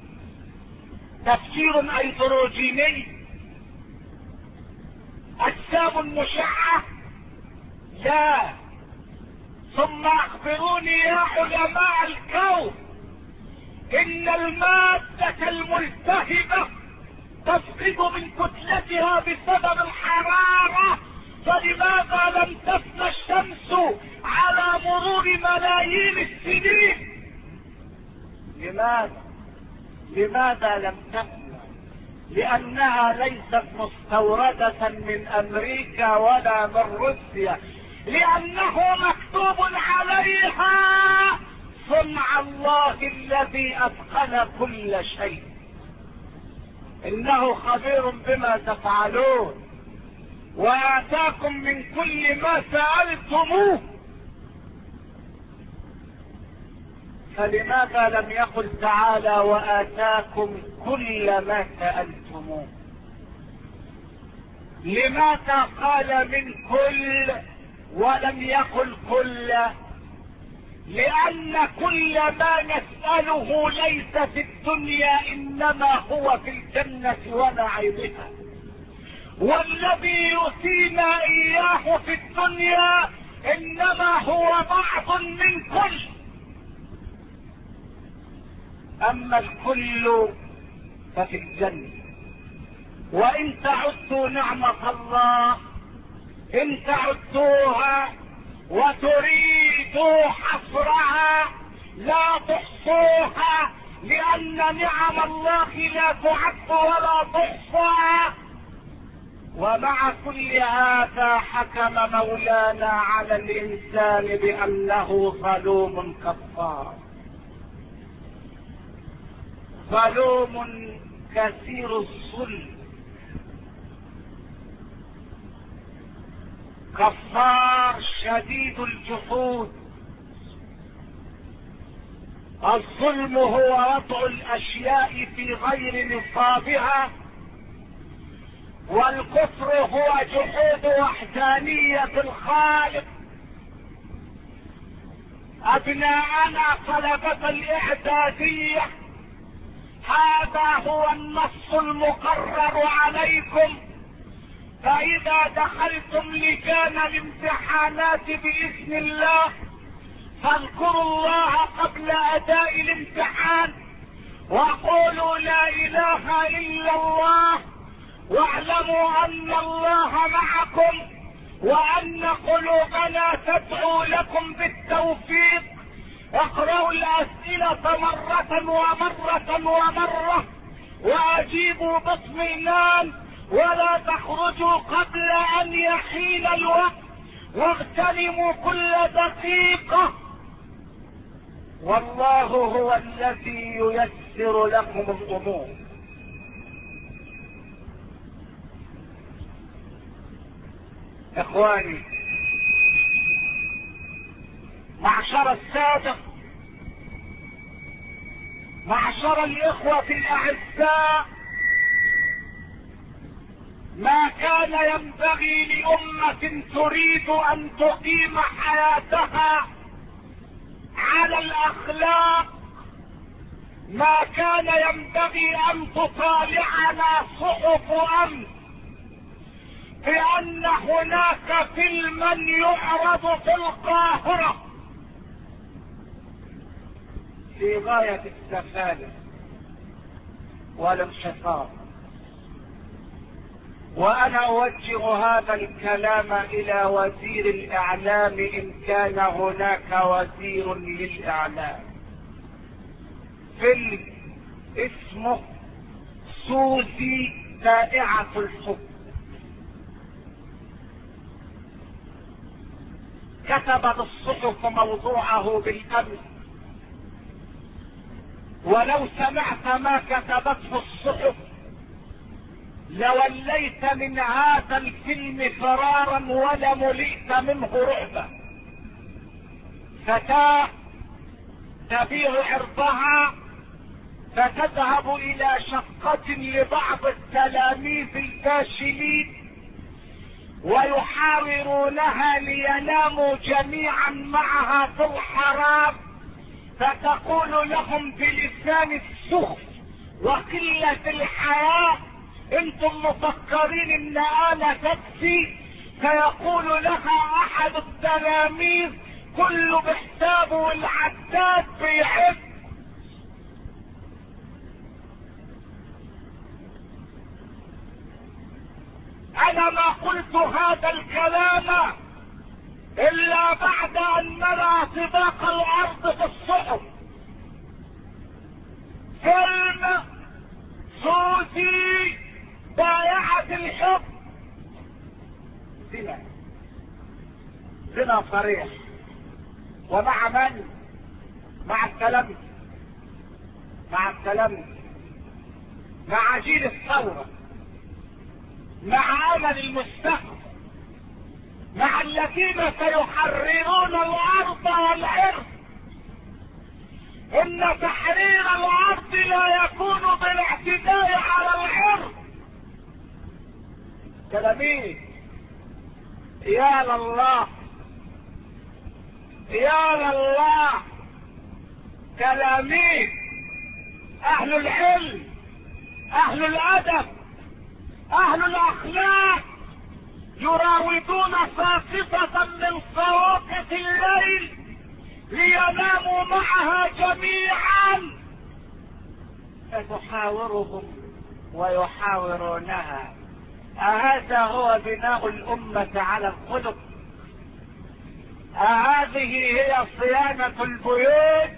تفسير هيدروجيني، اجسام مشعة؟ لا. ثم اخبروني يا علماء الكون، ان المادة الملتهبة تفقد من كتلتها بسبب الحرارة، فلماذا لم تفنى الشمس على مرور ملايين السنين؟ لماذا لم تفنى؟ لانها ليست مستوردة من امريكا ولا من روسيا، لانه مكتوب عليها صنع الله الذي اتقن كل شيء، انه خبير بما تفعلون واتاكم من كل ما سألتموه. فلماذا لم يقل تعالى واتاكم كل ما سألتموه؟ لماذا قال من كل ولم يقل كل؟ لان كل ما نسأله ليس في الدنيا انما هو في الجنة ونعيمها، والذي يؤتينا اياه في الدنيا انما هو بعض من كل. اما الكل ففي الجنة. وان تعدوا نعمة الله، ان تعدوها وتريدوا حصرها لا تحصوها، لان نعم الله لا تعد ولا تحصى. ومع كل هذا حكم مولانا على الانسان بانه ظلوم كفار، ظلوم كثير الظلم، كفار شديد الجحود. الظلم هو وضع الاشياء في غير نصابها، والكفر هو جحود وحدانية الخالق. ابناءنا طلبة الاعدادية، هذا هو النص المقرر عليكم. فاذا دخلتم لجان الامتحانات باذن الله فاذكروا الله قبل اداء الامتحان وقولوا لا اله الا الله، واعلموا ان الله معكم وان قلوبنا تدعو لكم بالتوفيق. اقرأوا الاسئلة مرة ومرة واجيبوا باطمئنان، ولا تخرجوا قبل ان يحين الوقت، واغتنموا كل دقيقة. والله هو الذي ييسر لكم الامور. اخواني، معشر السادة، معشر الاخوة الاعزاء، ما كان ينبغي لأمة تريد أن تقيم حياتها على الأخلاق ما كان ينبغي ان تطالعنا صحف امس بان هناك فيلما يعرض في القاهرة في غاية السفالة والانحصار، وانا اوجه هذا الكلام الى وزير الاعلام ان كان هناك وزير للاعلام. فيلم اسمه سوزي بائعة الحب، كتبت الصحف موضوعه بالامس، ولو سمعت ما كتبته الصحف لوليت من هذا الفيلم فرارا ولملئت منه رعبا. فتاة تبيع عرضها فتذهب الى شقة لبعض التلاميذ الفاشلين ويحاورونها ليناموا جميعا معها في الحرام، فتقول لهم بلسان السخف وقلة الحياة: انتم مفكرين ان انا تكفي؟ فيقول لها احد التلاميذ: كله بحسابه والعداد بيحب. انا ما قلت هذا الكلام الا بعد ان نرى سباق الارض في الصحف. فيلم سوزي بائعة الحب زنا صريح، ومع من؟ مع التلاميذ، مع جيل الثورة، مع امل المستقبل، مع الذين سيحررون الارض والعرض. ان تحرير الارض لا يكون بالاعتداء على العرض. تلاميذ، يا لله يا لله، تلاميذ اهل العلم، اهل الادب، اهل الاخلاق، يراودون ساقطة من سواقط الليل ليناموا معها جميعا، فتحاورهم ويحاورونها. أهذا هو بناء الأمة على الخلق؟ أهذه هي صيانة البيوت؟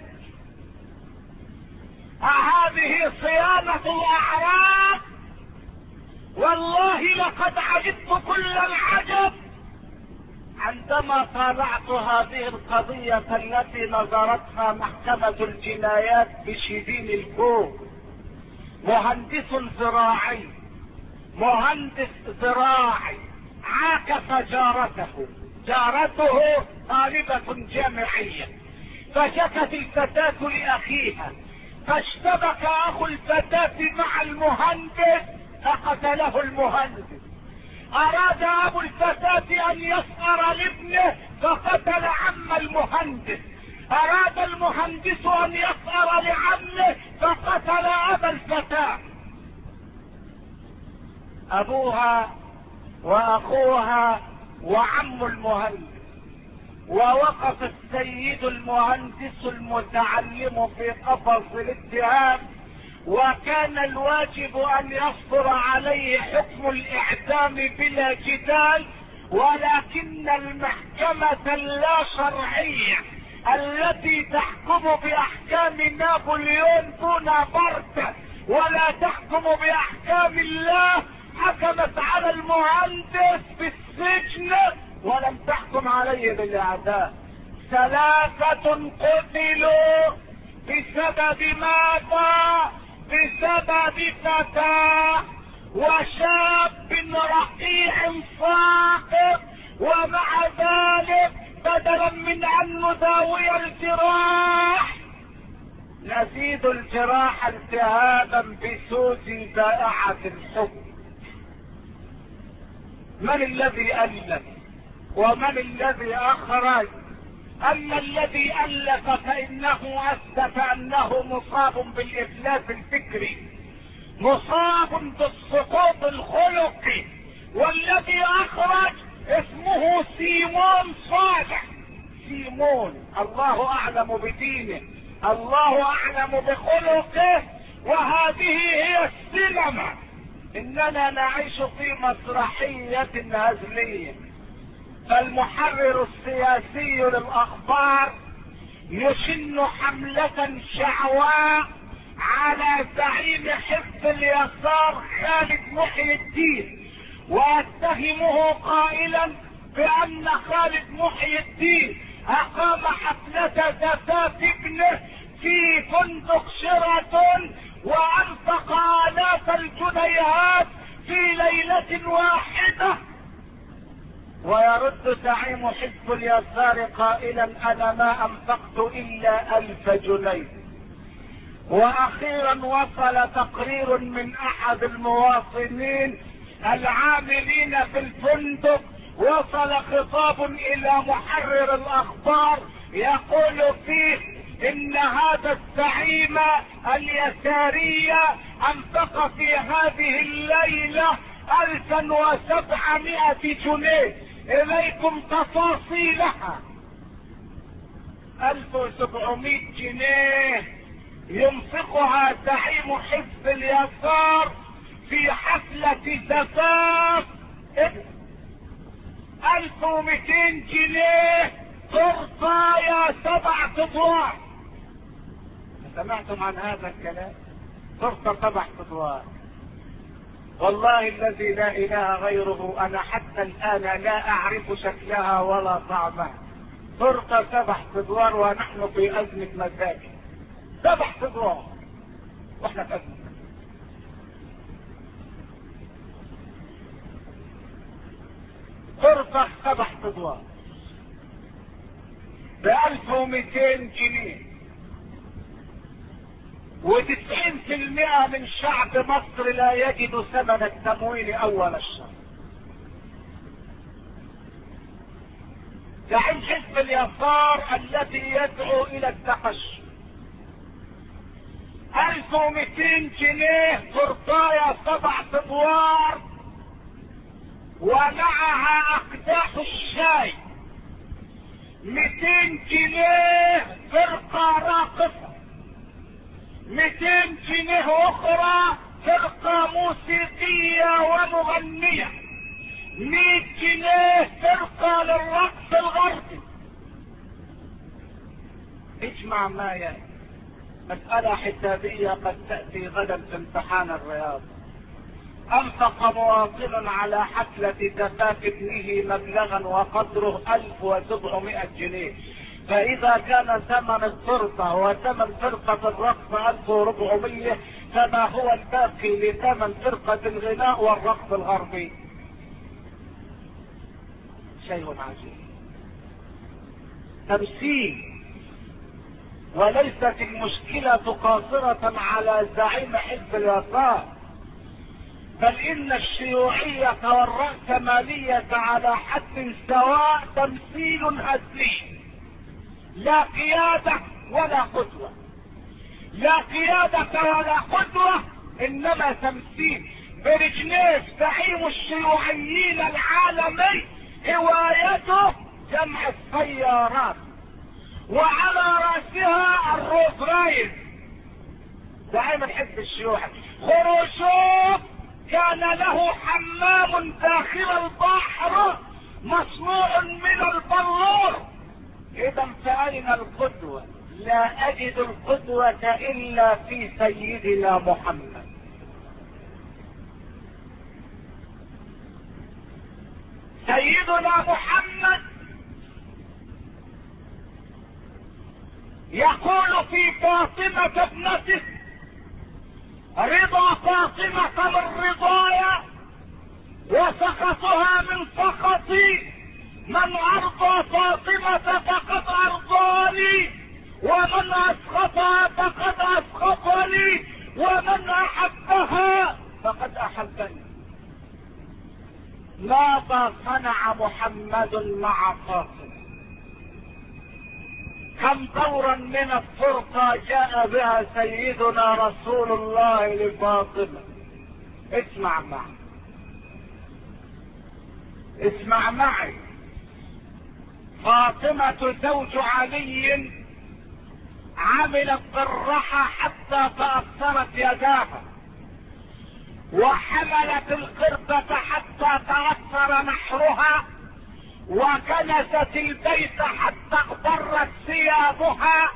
أهذه صيانة الأعراض؟ والله لقد عجبت كل العجب عندما طالعت هذه القضية التي نظرتها محكمة الجنايات بشبين الكوم. مهندس زراعي عاكس جارته طالبة جامعية، فشكت الفتاة لأخيها، فاشتبك أخو الفتاة مع المهندس فقتله المهندس. أراد أبو الفتاة أن يسأر لابنه فقتل عم المهندس. أراد المهندس أن يسأر لعمه فقتل أبا الفتاة. أبوها وأخوها وعم المهندس، ووقف السيد المهندس المتعلم في قفص الاتهام، وكان الواجب ان يصدر عليه حكم الاعدام بلا جدال، ولكن المحكمة اللا شرعية التي تحكم باحكام نابليون دون برد ولا تحكم باحكام الله حكمت على المهندس بالسجن ولم تحكم عليه بالاعدام. 3 قتلوا بسبب ماذا؟ بسبب فتاة وشاب رقيع ساقط، ومع ذلك بدلا من ان نداوي الجراح نزيد الجراح التهابا بسوزي بائعة الحب. من الذي ألف ومن الذي أخرج اما الذي الف فانه اثبت انه مصاب بالافلاس الفكري، مصاب بالسقوط الخلقي، والذي اخرج اسمه سيمون صالح. سيمون الله اعلم بدينه، الله اعلم بخلقه، وهذه هي السينما. اننا نعيش في مسرحية هزلية. فالمحرر السياسي للاخبار يشن حملة شعواء على زعيم حزب اليسار خالد محي الدين، واتهمه قائلا بان خالد محي الدين اقام حفلة زفاف ابنه في فندق شيراتون وانفق آلاف الجنيهات في ليلة واحدة. ويرد زعيم حزب اليسار قائلا انا ما انفقت الا 1000 جنيه. واخيرا وصل تقرير من احد المواطنين العاملين في الفندق، وصل خطاب الى محرر الاخبار يقول فيه ان هذا الزعيم اليساري انفق في هذه الليلة 1700 جنيه. اليكم تفاصيلها. 1700 جنيه ينفقها زعيم حزب اليسار في حفلة زفاف. 1200 جنيه تورتايا 7 ادوار. سمعتم عن هذا الكلام؟ تورته 7 ادوار. والله الذي لا اله غيره انا حتى الان لا اعرف شكلها ولا طعمها. تورته 7 ادوار ونحن في ازمة مساكن. 7 ادوار واحنا في ازمة. تورته 7 ادوار ب1200 جنيه. و90% من شعب مصر لا يجد ثمن التموين اول الشهر. زعيم حزب اليسار الذي يدعو الى التقشف 1200 جنيه تورتايا 7 ادوار ومعها اقداح الشاي. 200 جنيه فرقة راقصة. 200 جنيه اخرى فرقة موسيقية ومغنية. 100 جنيه فرقة للرقص الغربي. اجمع ما يأتي. مسألة حسابية قد تأتي غدا في امتحان الرياضة. انفق مواطن على حفلة زفاف ابنه مبلغا وقدره 1700 جنيه. فاذا كان ثمن التورته وثمن فرقة الرقص 1400 فما هو الباقي لثمن فرقة الغناء والرقص الغربي؟ شيء عجيب. تمثيل. وليست المشكلة قاصرة على زعيم حزب اليسار، بل ان الشيوعية والرأسمالية على حد سواء تمثيل هزلي. لا قيادة ولا قدوة. لا قيادة ولا قدوة، انما تمثيل. برجنيف زعيم الشيوعيين العالمي هوايته جمع السيارات، وعلى رأسها الروز رايز زعيم الحزب الشيوعي. خروشوف كان له حمام داخل البحر مصنوع من البلور. اذا فاين القدوة؟ لا اجد القدوة الا في سيدنا محمد. سيدنا محمد يقول في فاطمة ابنته رضا فاطمة من رضايا وسخطها من سخطي. من ارضى فاطمة فقد ارضاني، ومن اسخطها فقد اسخطني، ومن احبها فقد احبني. ماذا صنع محمد مع فاطمة؟ كم دورا من الفرقة جاء بها سيدنا رسول الله لفاطمة. اسمع معي، اسمع معي. فاطمة زوج علي عملت بالرحى حتى تأثرت يداها، وحملت القربة حتى تأثر نحرها، وكنست البيت حتى اغبرت ثيابها.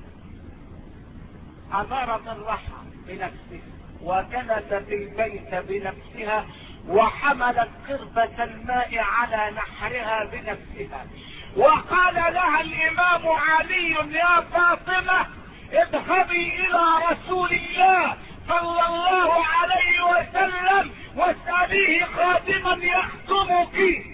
أدارت الرحى بنفسها وكنست البيت بنفسها، وحملت قربة الماء على نحرها بنفسها. وقال لها الإمام علي: يا فاطمة اذهبي إلى رسول الله صلى الله عليه وسلم واسأليه خادما يخدمك.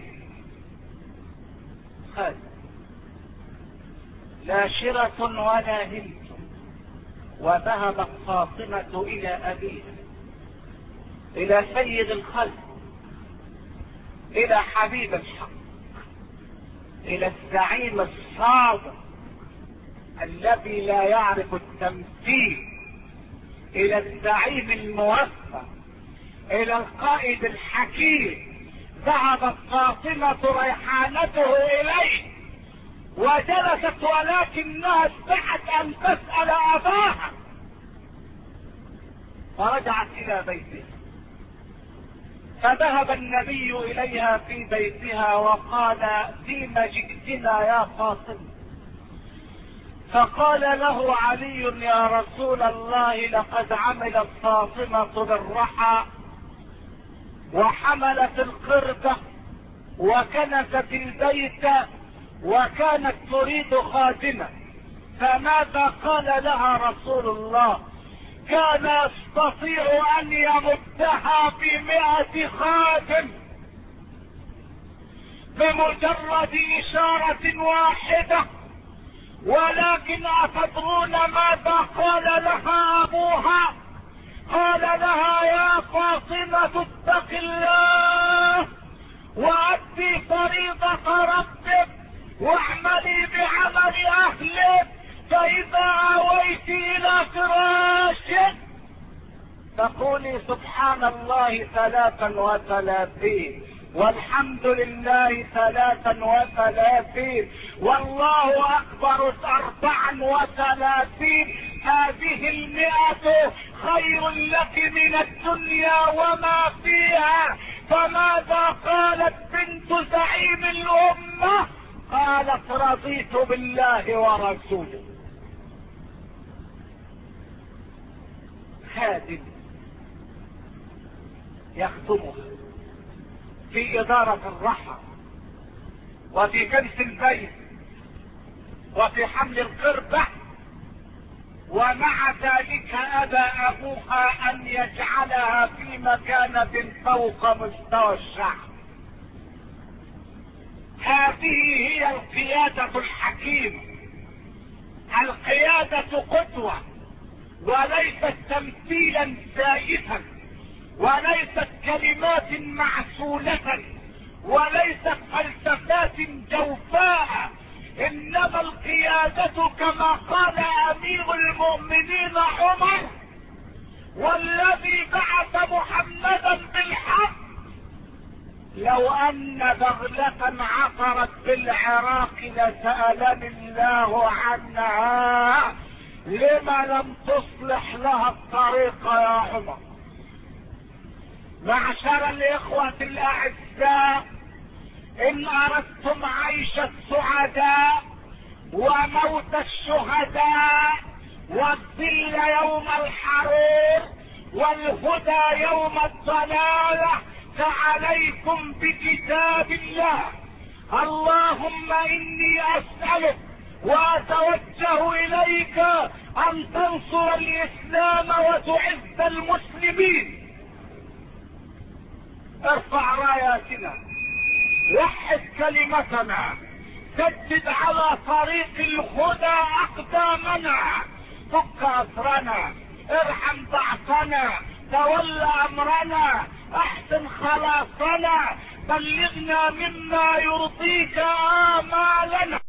لا شرة ولا هند. وذهبت فاطمة إلى أبيها، إلى سيد الخلق، إلى حبيب الحق، إلى الزعيم الصادق الذي لا يعرف التمثيل، إلى الزعيم الموفق، إلى القائد الحكيم. ذهبت فاطمة ريحانته إليه وجلست، ولكنها استحت أن تسأل أباها، فرجعت إلى بيتها. فذهب النبي إليها في بيتها وقال: فيم جئتنا يا فاطمة؟ فقال له علي: يا رسول الله لقد عملت فاطمة بالرحى وحملت القربة وكنست البيت وكانت تريد خادمة، فماذا قال لها رسول الله؟ كان يستطيع أن يمدها ب100 خادم بمجرد إشارة واحدة. ولكن أتدرون ماذا قال لها أبوها؟ قال لها: يا فاطمة اتق الله وأدي فريضة ربك واعملي بعمل أهلك، فإذا آويت إلى فراشك فقولي سبحان الله 33 والحمد لله 33 والله أكبر 34. هذه 100 خير لك من الدنيا وما فيها. فماذا قالت بنت زعيم الأمة؟ قالت: رضيت بالله ورسوله. خادم يخدمها في إدارة الرحى وفي كنس البيت وفي حمل القربة، ومع ذلك أبى أبوها أن يجعلها في مكانة فوق مستوى الشعب. هذه هي القيادة الحكيمة. القيادة قدوة وليست تمثيلا زائفا، وليست كلمات معسولة، وليست فلسفات جوفاء، انما القيادة كما قال امير المؤمنين عمر: والذي بعث محمدا بالحق لو ان بغلة عثرت بالعراق لسألني الله عنها لما لم تصلح لها الطريق يا عمر. معشر الإخوة الأعزاء، إن أردتم عيش السعداء وموت الشهداء والذل يوم الحرور والهدى يوم الضلالة فعليكم بكتاب الله. اللهم إني أسألك وأتوجه إليك أن تنصر الإسلام وتعز المسلمين. ارفع راياتنا، وحد كلمتنا، سدد على طريق الهدى أقدامنا، فك أسرنا، ارحم ضعفنا، تولى أمرنا، احسن خلاصنا، بلغنا مما يرضيك آمالنا.